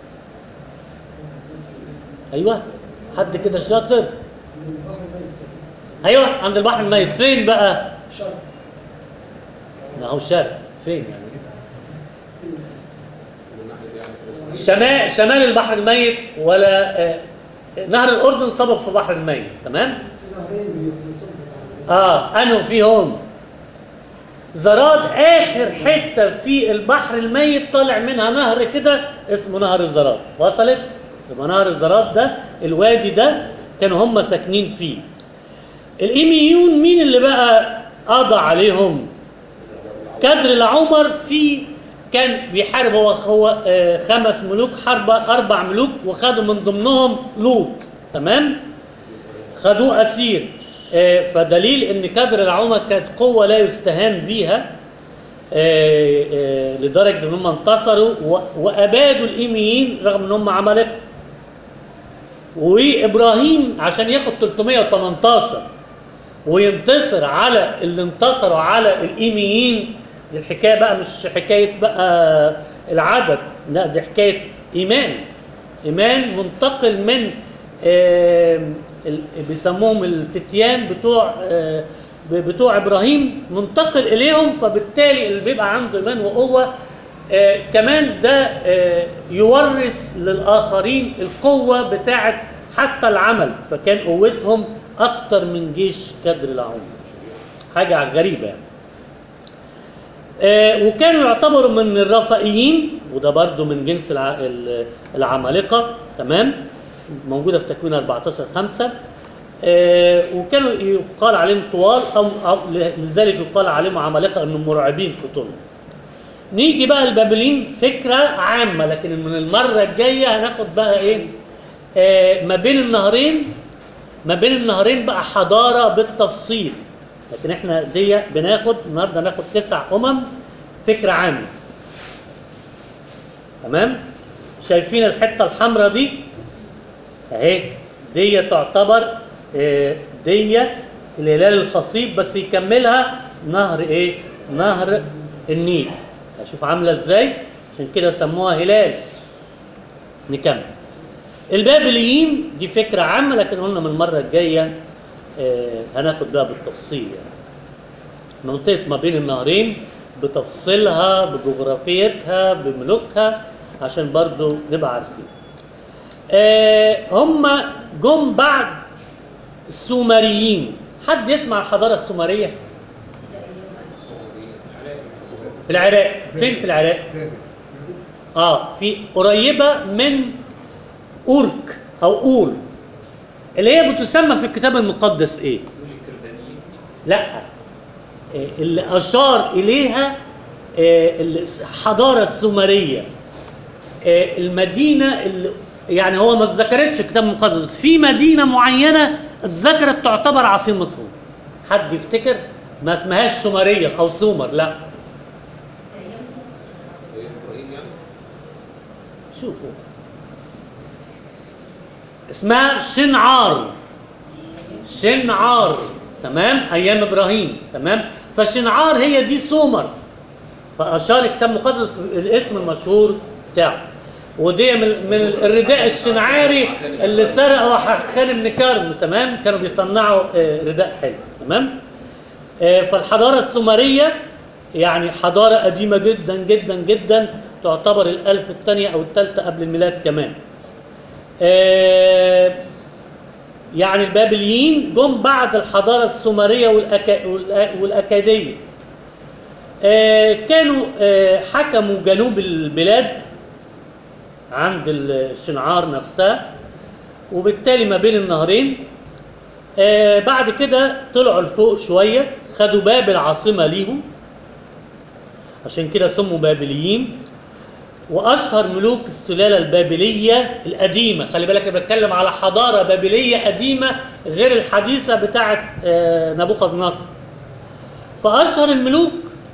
أيوه، حد كده شاطر؟ أيوه، عند البحر الميت. فين بقى؟ ما هو شرق، فين يعني؟ شمال البحر الميت، ولا نهر الأردن صبب في البحر الميت، تمام؟ أنه فيهم زراد آخر حتة في البحر الميت طالع منها نهر كده اسمه نهر الزراد. وصلت؟ يبقى نهر الزراد ده الوادي ده كانوا هم ساكنين فيه. الإيميون مين اللي بقى قضى عليهم؟ كدر العمر كان بيحارب هو 5 ملوك، حرب 4 ملوك، وخدوا من ضمنهم لوط، تمام، خدوه اسير. فدليل ان كدر العمر كانت قوه لا يستهان بيها، لدرجه ان هم انتصروا وابادوا الايميين رغم ان هم عمالقه. وابراهيم عشان ياخد 318 وينتصر على اللي انتصروا على الايميين، دي الحكايه بقى مش حكايه بقى العدد، لا دي حكايه ايمان منتقل من بيسموهم الفتيان بتوع ابراهيم، منتقل اليهم. فبالتالي اللي بيبقى عنده ايمان وقوه كمان ده يورث للاخرين القوه بتاعه حتى العمل، فكان قوتهم اكتر من جيش كدر العمر. حاجه غريبه يعني. وكانوا يعتبروا من الرفائيين، وده برضو من جنس العمالقه، تمام، موجوده في تكوين 14:5. وكانوا يقال عليهم طوال أو لذلك يقال عليهم عمالقه انهم مرعبين في طولهم. نيجي بقى البابليين، فكره عامه، لكن من المره الجايه هناخد بقى ايه؟ ما بين النهرين بقى حضاره بالتفصيل، لكن احنا دي بناخد النهارده ناخد 9 فكره عامه، تمام. شايفين الحته الحمراء دي اهي؟ دي تعتبر دي الهلال الخصيب، بس يكملها نهر ايه؟ نهر النيل. اشوف عامله ازاي، عشان كده سموها هلال. نكمل. البابليين دي فكره عامه، لكن قلنا من المره الجايه هناخد بقى بالتفصيل يعني. منطقه ما بين النهرين بتفصيلها، بجغرافيتها، بملوكها، عشان برضو نبقى عارفين. هم جم بعد السومريين. حد يسمع الحضارة السومرية؟ في العراق. فين في العراق؟ في قريبة من أورك أو أور، اللي هي بتسمى في الكتاب المقدس إيه؟ لا، اللي أشار إليها الحضارة السومرية، المدينة اللي يعني هو ما اتذكرتش الكتاب المقدس، بس في مدينة معينة اتذكرت تعتبر عاصمتهم. حد يفتكر؟ ما اسمهاش سومرية أو سومر، لا. شوفوا، اسمها شنعار. شنعار، تمام، ايام ابراهيم، تمام. فشنعار هي دي سومر، فاشار الكتاب المقدس الاسم المشهور بتاعه. ودي من الرداء الشنعاري اللي سرقه حخان بن كرم، تمام. كانوا بيصنعوا رداء حلو، تمام. فالحضاره السومريه يعني حضاره قديمه جدا جدا جدا، تعتبر الالف الثانيه او الثالثه قبل الميلاد كمان. يعني البابليين جم بعد الحضارة السومرية والأكادية. كانوا حكموا جنوب البلاد عند الشنعار نفسها، وبالتالي ما بين النهرين. بعد كده طلعوا لفوق شوية، خدوا بابل عاصمة ليهم، عشان كده سموا بابليين. واشهر ملوك السلاله البابليه القديمه، خلي بالك انا بتكلم على حضاره بابليه قديمه غير الحديثه بتاعه نبوخذ نصر. فاشهر الملوك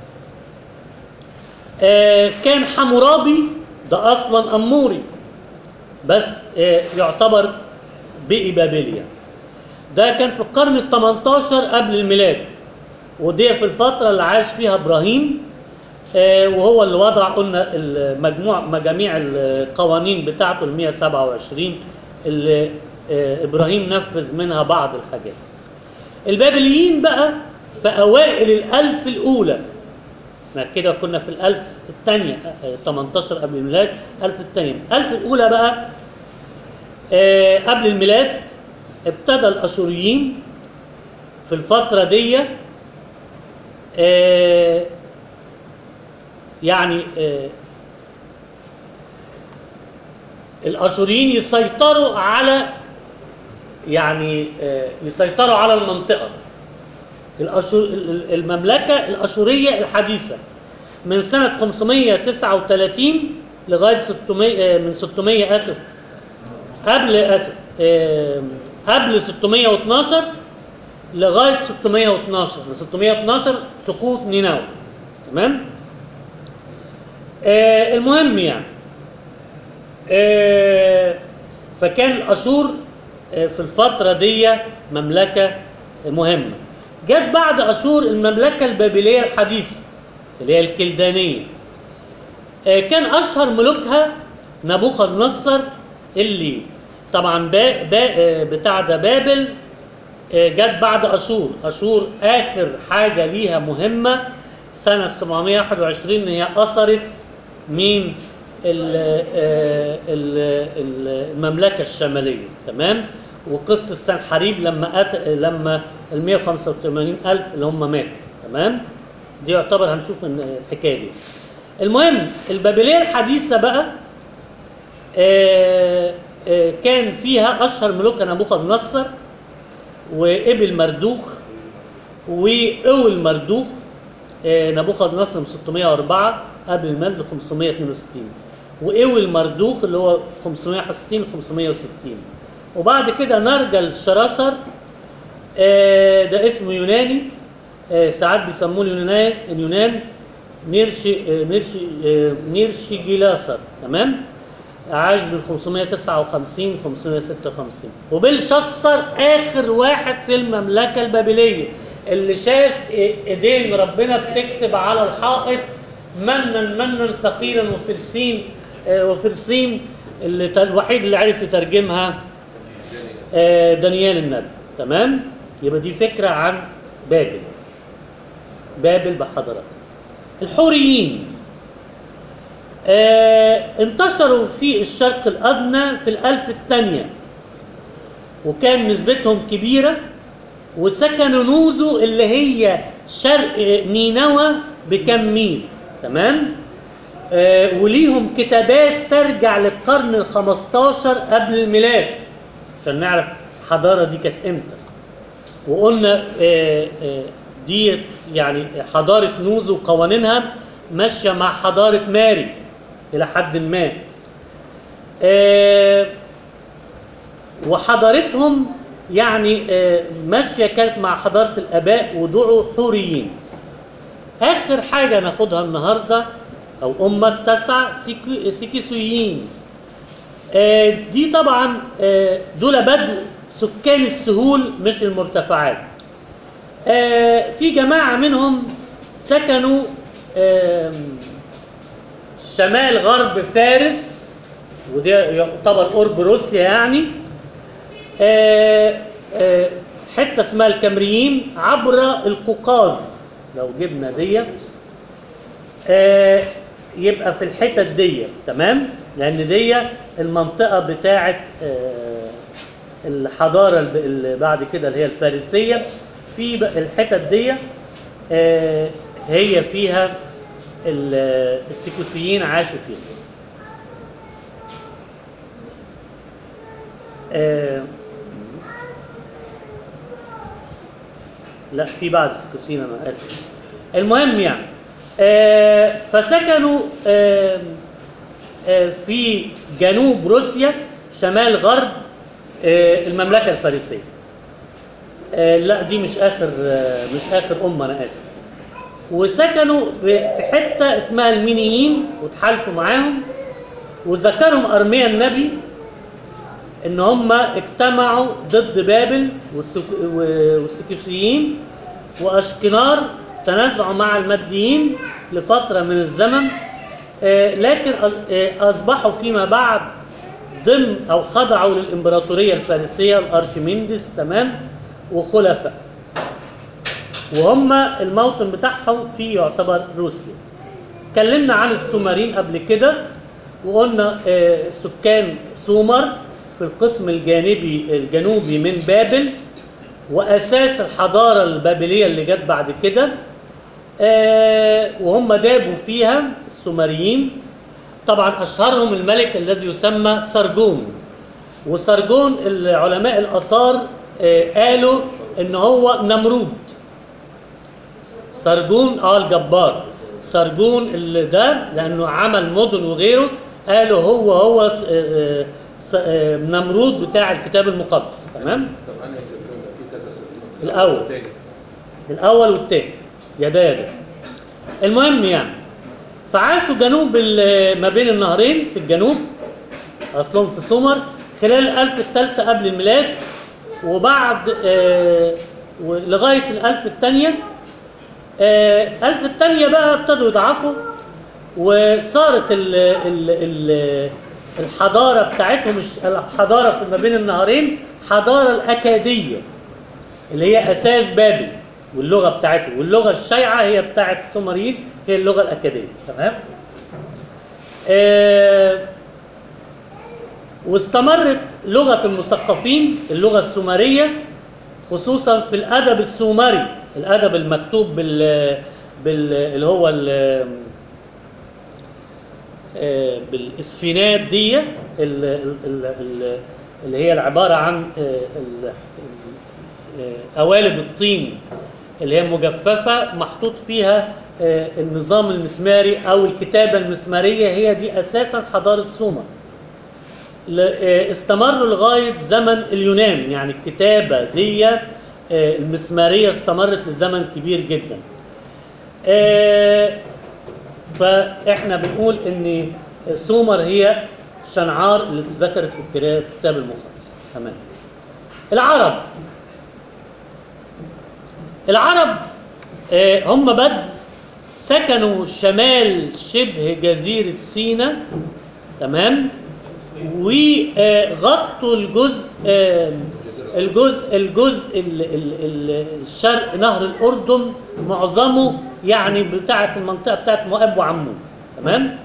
كان حمورابي، ده اصلا اموري بس يعتبر بقي بابليا. ده كان في القرن ال 18 قبل الميلاد، ودي في الفتره اللي عاش فيها ابراهيم، وهو اللي وضع قلنا مجاميع القوانين بتاعته ال 127 اللي ابراهيم نفذ منها بعض الحاجات. البابليين بقى في اوائل الالف الاولى، احنا كده كنا في الالف الثانيه 18 قبل الميلاد، الالف الثانيه. الالف الاولى بقى قبل الميلاد ابتدى الاشوريين في الفتره دي يعني الاشوريين يسيطروا على يسيطروا على المنطقه. المملكه الاشوريه الحديثه من سنه 539 لغايه 600، من 600 اسف قبل 612 لغايه 612. من 612 سقوط نينوى، تمام. المهم يعني فكان الاشور في الفتره دي مملكه مهمه. جت بعد اشور المملكه البابليه الحديثه اللي هي الكلدانيه. كان اشهر ملوكها نبوخذ نصر، اللي طبعا بتاع ده بابل جت بعد اشور. اشور اخر حاجه ليها مهمه سنه 721 هي اثرت مين؟ المملكه الشماليه، تمام. وقصه سنحريب لما ال 185,000 اللي هم ماتوا، تمام. دي يعتبر هنشوف الحكايه دي. المهم البابليه الحديثه بقى كان فيها اشهر ملوك نبوخذ نصر وابل مردوخ واول مردوخ. نبوخذ نصر من 604 قبل الميلاد ل 562، واول مردوخ اللي هو 561 ل 560. وبعد كده نرجل شراسر، ده اسمه يوناني، ساعات بيسموه اليونان نيرشي جيلاسر، تمام. عاش من 559 ل 556. وبلشسر اخر واحد في المملكه البابليه اللي شاف ايدين ربنا بتكتب على الحائط منا ثقيلا وفرسين الوحيد اللي عرف يترجمها دانيال النبي، تمام. يبقى دي فكره عن بابل بحضرتك. الحوريين انتشروا في الشرق الأدنى في الألف الثانية، وكان نسبتهم كبيرة، وسكنوا نوزو اللي هي شرق نينوى بكم ميل. تمام. وليهم كتابات ترجع للقرن ال15 قبل الميلاد عشان نعرف الحضارة دي كانت امتى. وقلنا دي يعني حضارة نوزو وقوانينها ماشية مع حضارة ماري إلى حد ما. وحضارتهم يعني ماشية كانت مع حضارة الآباء ودعوا حوريين. آخر حاجة ناخدها النهاردة أو أمة تسع سيكيسويين. دي طبعا دول بدو سكان السهول مش المرتفعات. في جماعة منهم سكنوا شمال غرب فارس، وده يعتبر قرب روسيا يعني. حتة اسمها الكامريين عبر القوقاز. لو جبنا دي يبقى في الحتة دي. تمام. لأن دي المنطقة بتاعت الحضارة اللي بعد كده اللي هي الفارسية. في الحتة دي هي فيها السيكوسيين عاشوا فيها. لا في بعد السيكوسيين أنا آسف. المهم يعني فسكنوا في جنوب روسيا شمال غرب المملكة الفارسية. لا دي مش آخر أمة أنا آسف. وسكنوا في حتة اسمها المينيين وتحالفوا معاهم. وذكرهم أرميا النبي إن هم اجتمعوا ضد بابل والسكيسيين، وأشكنار تنازعوا مع الماديين لفترة من الزمن. لكن أصبحوا فيما بعد ضمن أو خضعوا للإمبراطورية الفارسية الأرشمندس. تمام. وخلفاء، وهم الموطن بتاعهم في يعتبر روسيا. اتكلمنا عن السومريين قبل كده وقلنا سكان سومر في القسم الجنوبي من بابل، وأساس الحضارة البابلية اللي جت بعد كده. وهم دابوا فيها السومريين. طبعا أشهرهم الملك الذي يسمى سرجون. وسرجون العلماء الآثار قالوا إن هو نمرود. سرجون الجبار. سرجون اللي ده لأنه عمل مدن وغيره قالوا هو نمرود بتاع الكتاب المقدس. تمام. طب أنا سرجون ده في كذا سرجون. الأول والتاني يدا. المهم يعني فعاشوا جنوب ما بين النهرين في الجنوب، أصلهم في سومر، خلال الألف الثالثة قبل الميلاد. وبعد لغاية الألف الثانية. الألف الثانية بقى ابتدوا يضعفوا، وصارت الحضارة بتاعتهم الحضارة في ما بين النهرين حضارة الأكادية اللي هي أساس بابل واللغة بتاعته، واللغة الشيعة هي بتاعت السومريين هي اللغة الأكادية. تمام. واستمرت لغة المثقفين اللغة السومرية خصوصا في الأدب السومري، الأدب المكتوب اللي هو بالإسفينات دي اللي هي العبارة عن قوالب الطين اللي هي مجففة محطوط فيها النظام المسماري أو الكتابة المسمارية. هي دي أساسا حضارة السومر. استمروا لغاية زمن اليونان، يعني الكتابة دي المسمارية استمرت لزمن كبير جدا. فإحنا بنقول إن سومر هي شنعار اللي ذكرت في الكتاب المقدس. تمام. العرب هم بدء سكنوا شمال شبه جزيرة سيناء. تمام. وغطوا الجزء الشرق نهر الأردن معظمه يعني بتاعة المنطقة بتاعة مؤاب وعمون. تمام؟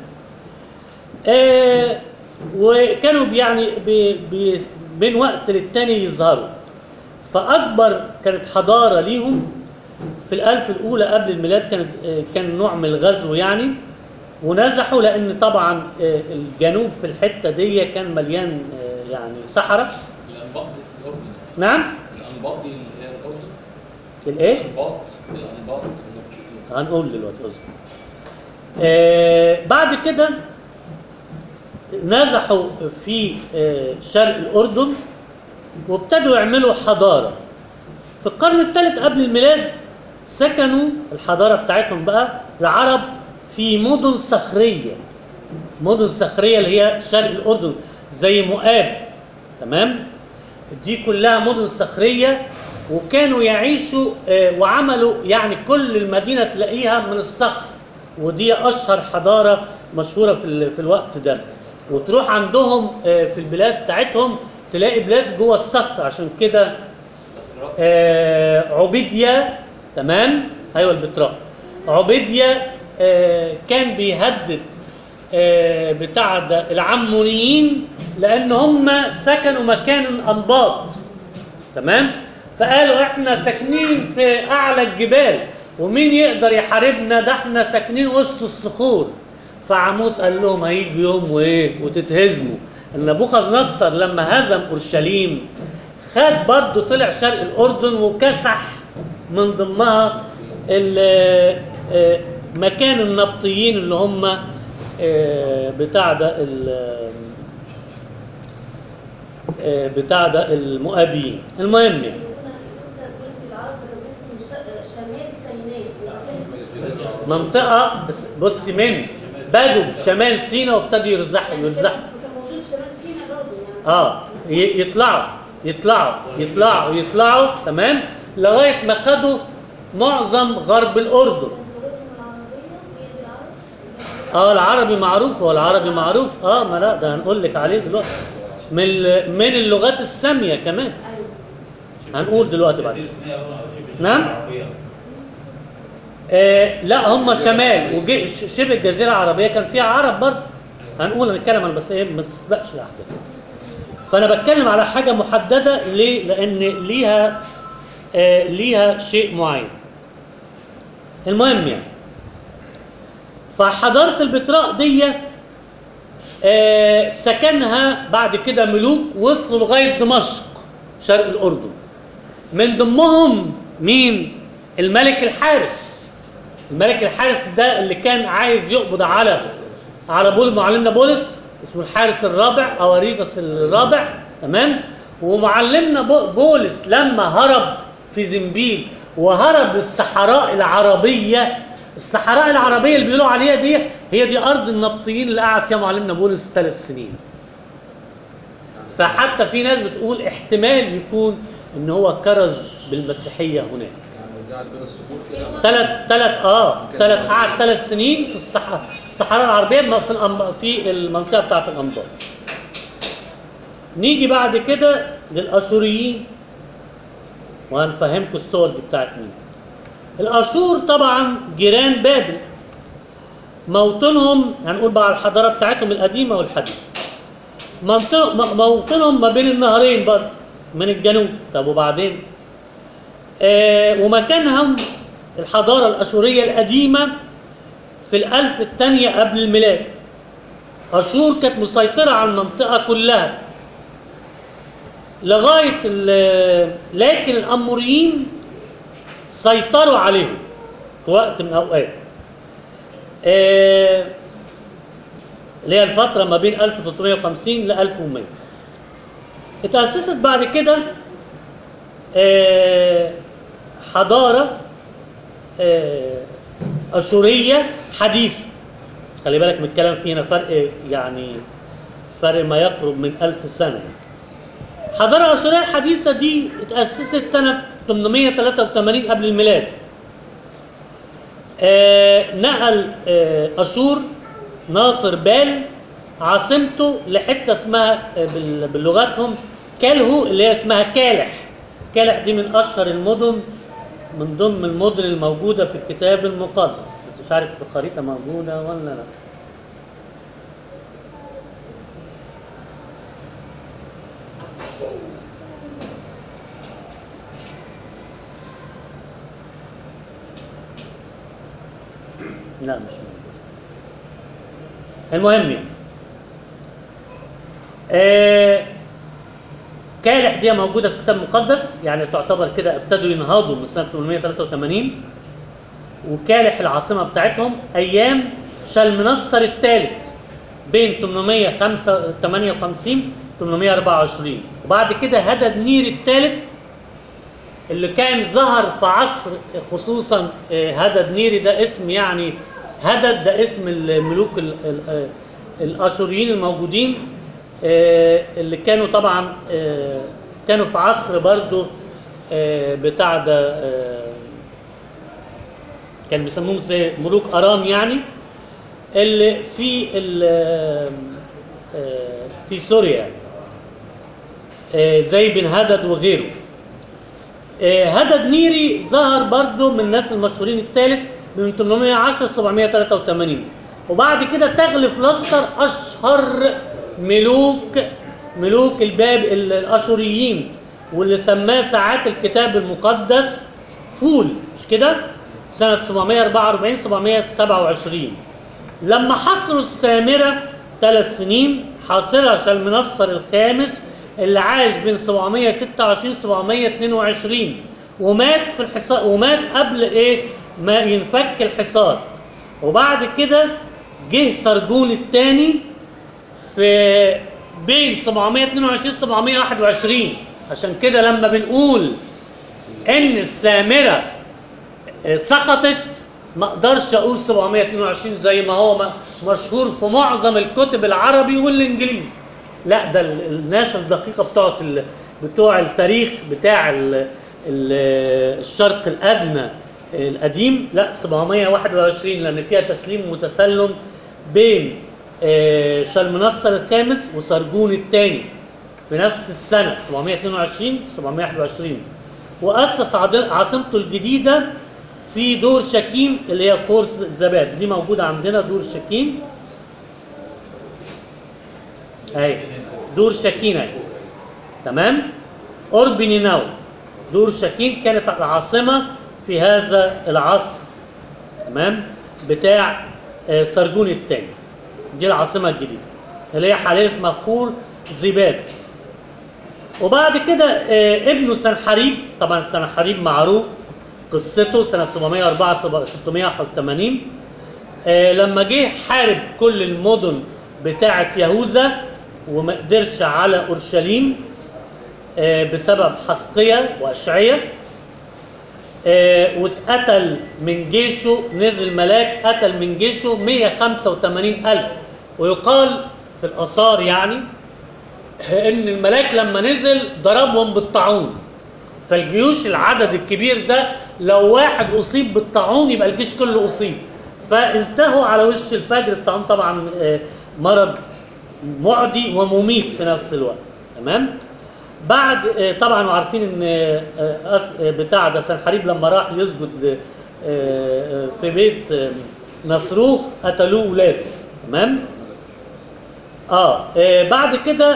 وكانوا يعني بين وقت للتاني يظهروا. فأكبر كانت حضارة ليهم في الألف الأولى قبل الميلاد كان نوع من الغزو يعني، ونزحوا لأن طبعا الجنوب في الحتة دي كان مليان يعني صحراء. الأنباط دي في الأردن. نعم؟ الأنباط دي اللي هي الأردن. الإيه؟ الأنباط المبتشتين. هنقول دلوقتي أصلا. بعد كده نزحوا في شرق الأردن وابتدوا يعملوا حضارة. في القرن الثالث قبل الميلاد سكنوا الحضارة بتاعتهم بقى العرب في مدن صخرية. مدن صخرية اللي هي شرق الأردن زي مؤاب. تمام؟ دي كلها مدن صخرية، وكانوا يعيشوا وعملوا يعني كل المدينة تلاقيها من الصخر، ودي أشهر حضارة مشهورة في الوقت ده. وتروح عندهم في البلاد بتاعتهم تلاقي بلاد جوه الصخر. عشان كده عبيديا، تمام، ايوه البتراء، عبيديا كان بيهدد بتاع ده العمونيين لان هم سكنوا مكان الانباط. تمام؟ فقالوا احنا ساكنين في اعلى الجبال ومين يقدر يحاربنا، ده احنا ساكنين وسط الصخور. فعموس قال لهم هيجي يوم وايه وتتهزموا. نبوخذ نصر لما هزم اورشليم خد برضه طلع شرق الاردن وكسح من ضمنها مكان النبطيين اللي هم بتاع ده المؤابيين. المهم يعني لسه بنت العرب كانوا اسمه شمال سيناء. منطقة بص من بدوا شمال سيناء وابتدوا يرزحوا كان موجود شمال سيناء برضه يعني. يطلعوا تمام لغاية ما خدوا معظم غرب الأردن. العربي معروف، هو العربي معروف. ما لا ده هنقول لك عليه دلوقتي من اللغات السامية كمان. هنقول دلوقتي بعد شوية. نعم؟ لا هم شمال وشبه الجزيرة العربية كان فيها عرب برضه. هنتكلم عن بس ما تسبقش الأحداث. فأنا بتكلم على حاجة محددة ليه؟ لأن ليها شيء معين. المهم يعني فحضارة البتراء دي سكنها بعد كده ملوك وصلوا لغاية دمشق شرق الأردن. من ضمنهم مين؟ الملك الحارس. الملك الحارس ده اللي كان عايز يقبض على معلمنا بولس، اسمه الحارس الرابع او اريدس الرابع. تمام؟ ومعلمنا بولس لما هرب في زنبيل وهرب للصحراء العربية. الصحراء العربية اللي بيقولوا عليها دي هي دي أرض النبطيين اللي قعد فيها معلمنا بولس 3 سنين. فحتى في ناس بتقول احتمال يكون ان هو كرز بالمسيحية هناك. يعني قاعد بين الصخور كده. قعد 3 سنين في الصحراء العربية في المنطقة بتاعت الأنباط. نيجي بعد كده للأشوريين وهنفهمكم الصور دي بتاعت مين. الأشور طبعا جيران بابل، موطنهم هنقول بقى على الحضارة بتاعتهم القديمة والحديثة. موطنهم ما بين النهرين برضه من الجنوب. طب وبعدين ومكانهم الحضارة الأشورية القديمة في الألف الثانية قبل الميلاد. أشور كانت مسيطرة على المنطقة كلها لغاية لكن الأموريين سيطروا عليهم في وقت من الأوقات اللي هي الفترة ما بين 1350 ل 1100. اتأسست بعد كده حضارة أشورية حديثة. خلي بالك من الكلام فيه هنا فرق ما يقرب من 1000 سنة. حضارة أشورية الحديثة دي اتأسست سنة 883 قبل الميلاد. نقل أشور ناصر بال عاصمته لحتة اسمها بلغتهم كالهو اللي هي اسمها كالح. كالح دي من أشهر المدن من ضمن المدن الموجودة في الكتاب المقدس، بس مش عارف الخريطة موجودة ولا لا. لا مش موجود. المهم يعني كالح دي موجودة في الكتاب المقدس، يعني تعتبر كده ابتدوا ينهضوا من سنة 883. وكالح العاصمة بتاعتهم أيام شلمنصر الثالث بين 858 824. وبعد كده هدد نير الثالث اللي كان ظهر في عصر، خصوصا هدد نيري ده اسم يعني هدد ده اسم الملوك الاشوريين الموجودين، اللي كانوا طبعا كانوا في عصر برضو بتاع ده كان بيسموهم زي ملوك ارام يعني، اللي في في سوريا زي بن هدد وغيره. هدد نيري ظهر برضه من الناس المشهورين الثالث من 810 783. وبعد كده تغلف لستر اشهر ملوك الباب الاشوريين، واللي سماه ساعات الكتاب المقدس فول، مش كده؟ سنة 744 727. لما حصروا السامرة 3 سنين حاصرها شلمنصر الخامس اللي عاش بين 726 722، ومات في الحصار، ومات قبل ايه ما ينفك الحصار. وبعد كده جه سرجون الثاني في بين 722 721. عشان كده لما بنقول ان السامرة سقطت ما اقدرش اقول 722 زي ما هو مشهور في معظم الكتب العربي والانجليزي. لا، ده الناس الدقيقه بتوع التاريخ بتاع الشرق الادنى القديم، لا 721، لان فيها تسليم وتسلم بين شلمنصر الخامس وسرجون الثاني في نفس السنه 722 721. واسس عاصمته الجديده في دور شكيم اللي هي خورس زباد، دي موجوده عندنا دور شكيم اهي، دور شكيم اهي، تمام، قرب نينوى. دور شكيم كانت العاصمه في هذا العصر، تمام، بتاع سرجون الثاني. دي العاصمه الجديده اللي هي حاليا اسمها خور زباد. وبعد كده ابنه سنحريب، طبعا سنحريب معروف قصته سنة 704 681، لما جه حارب كل المدن بتاعة يهوذا وما قدرش على أورشليم بسبب حسقية وأشعية، واتقتل من جيشه، نزل ملاك قتل من جيشه 185,000. ويقال في الآثار يعني ان الملاك لما نزل ضربهم بالطاعون، فالجيوش العدد الكبير ده لو واحد اصيب بالطاعون يبقى الجيش كله اصيب، فانتهوا على وش الفجر. الطاعون طبعا مرض معدي ومميت في نفس الوقت، تمام. بعد طبعا وعارفين ان بتاع ده سنحريب لما راح يسجد في بيت نصروخ قتلوه ولاده، تمام. بعد كده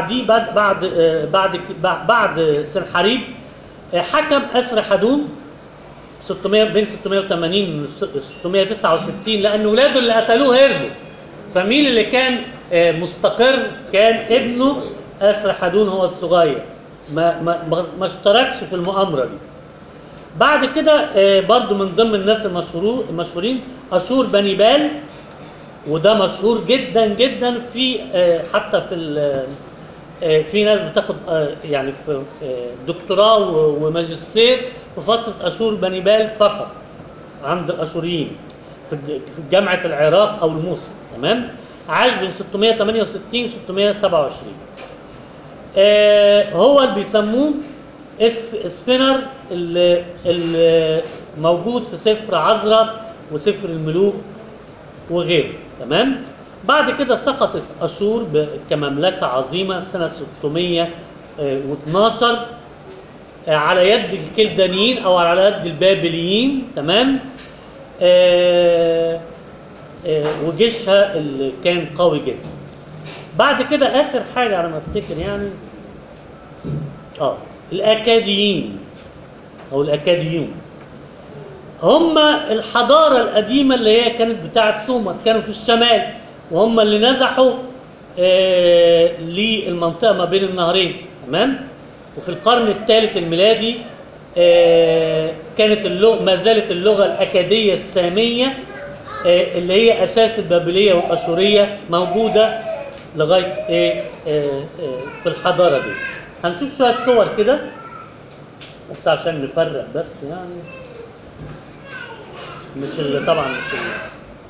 بعد سنحريب حكم أسر حدون 600 بين 680 و 669، لأن ولاده اللي قتلوه هربوا. فمين اللي كان مستقر؟ كان ابنه أسر حدون هو الصغير، ما اشتركش في المؤامرة دي. بعد كده برضو من ضمن الناس المشهورين أشور بني بال، وده مشهور جدا جدا في حتى في في ناس بتاخد يعني في دكتوراه وماجستير في فترة أشور بني بال فقط عند الأشوريين في جامعة العراق أو الموصل، تمام. عاش بين 668 و 627. هو اللي بيسموه اسفنر اللي موجود في سفر عزرا وسفر الملوك وغيره، تمام. بعد كده سقطت أشور كمملكة عظيمة سنة 612 على يد الكلدانيين او على يد البابليين، تمام. وجيشها اللي كان قوي جدا. بعد كده اخر حاجه على ما افتكر يعني الاكاديين او الاكاديون، هم الحضاره القديمه اللي هي كانت بتاع السومر، كانوا في الشمال، وهم اللي نزحوا للمنطقه ما بين النهرين، تمام. وفي القرن الثالث الميلادي كانت اللغه ما زالت اللغه الاكاديه الساميه اللي هي اساس البابليه والاشوريه موجوده لغايه في الحضاره دي. هنشوف شويه صور كده بس عشان نفرق بس يعني، مش اللي طبعا مش اللي.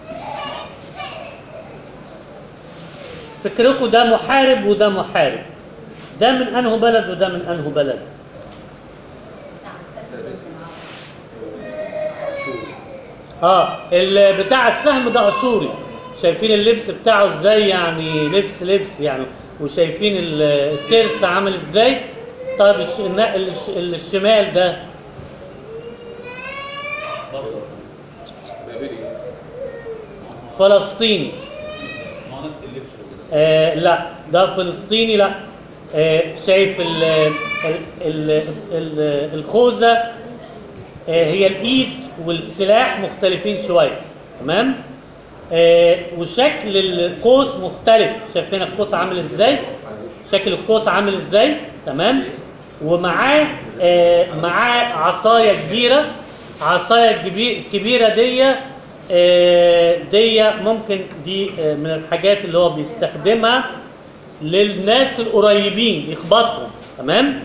فكركم ده محارب وده محارب، ده من انه بلد وده من انه بلد. اللي بتاع السهم ده اشوري. شايفين اللبس بتاعه ازاي؟ يعني لبس يعني، وشايفين الترس عامل ازاي. طيب الشمال ده فلسطيني. ما نفس اللبس لا ده فلسطيني. لا شايف الخوذة هي الايد والسلاح مختلفين شويه، تمام. وشكل القوس مختلف. شايفين القوس عامل ازاي؟ شكل القوس عامل ازاي، تمام. ومعاه معاه عصايه كبيره. عصايه كبيره دي ممكن دي من الحاجات اللي هو بيستخدمها للناس القريبين يخبطهم، تمام.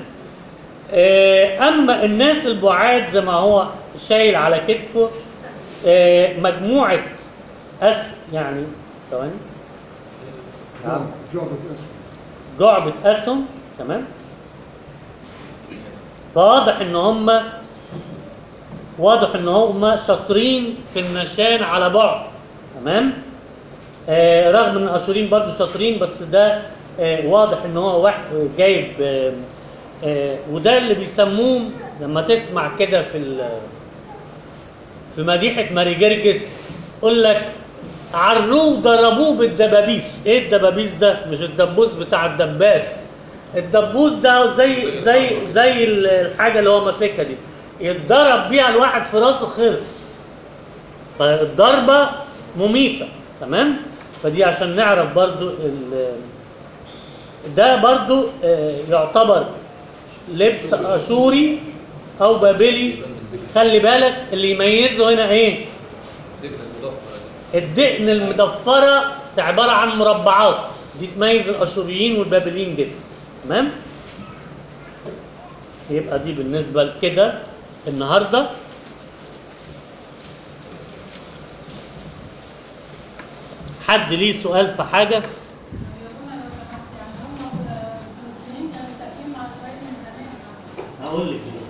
اما الناس البعاد زي ما هو شايل على كتفه مجموعه يعني ثواني جعبة اسم. جعبة اسهم، تمام. فواضح ان هم شاطرين في النشان على بعد، تمام. رغم ان الاشوريين برضو شاطرين، بس ده واضح ان هو واحد جايب وده اللي بيسموه لما تسمع كده في مديحة ماري جرجس يقول لك عروه ضربوه بالدبابيس. ايه الدبابيس ده؟ مش الدبوس بتاع الدباس. الدبوس ده زي الحاجه اللي هو ماسكها دي، يتضرب بيها الواحد في راسه خرس، فالضربه مميته، تمام. فدي عشان نعرف برضو ده برضو يعتبر لبس اشوري او بابلي. خلي بالك اللي يميزه هنا ايه؟ الدقن المدفره عباره عن مربعات، دي تميز الاشوريين والبابليين جدا، تمام. يبقى دي بالنسبه لكده النهارده. حد ليه سؤال في حاجه؟ هقول لك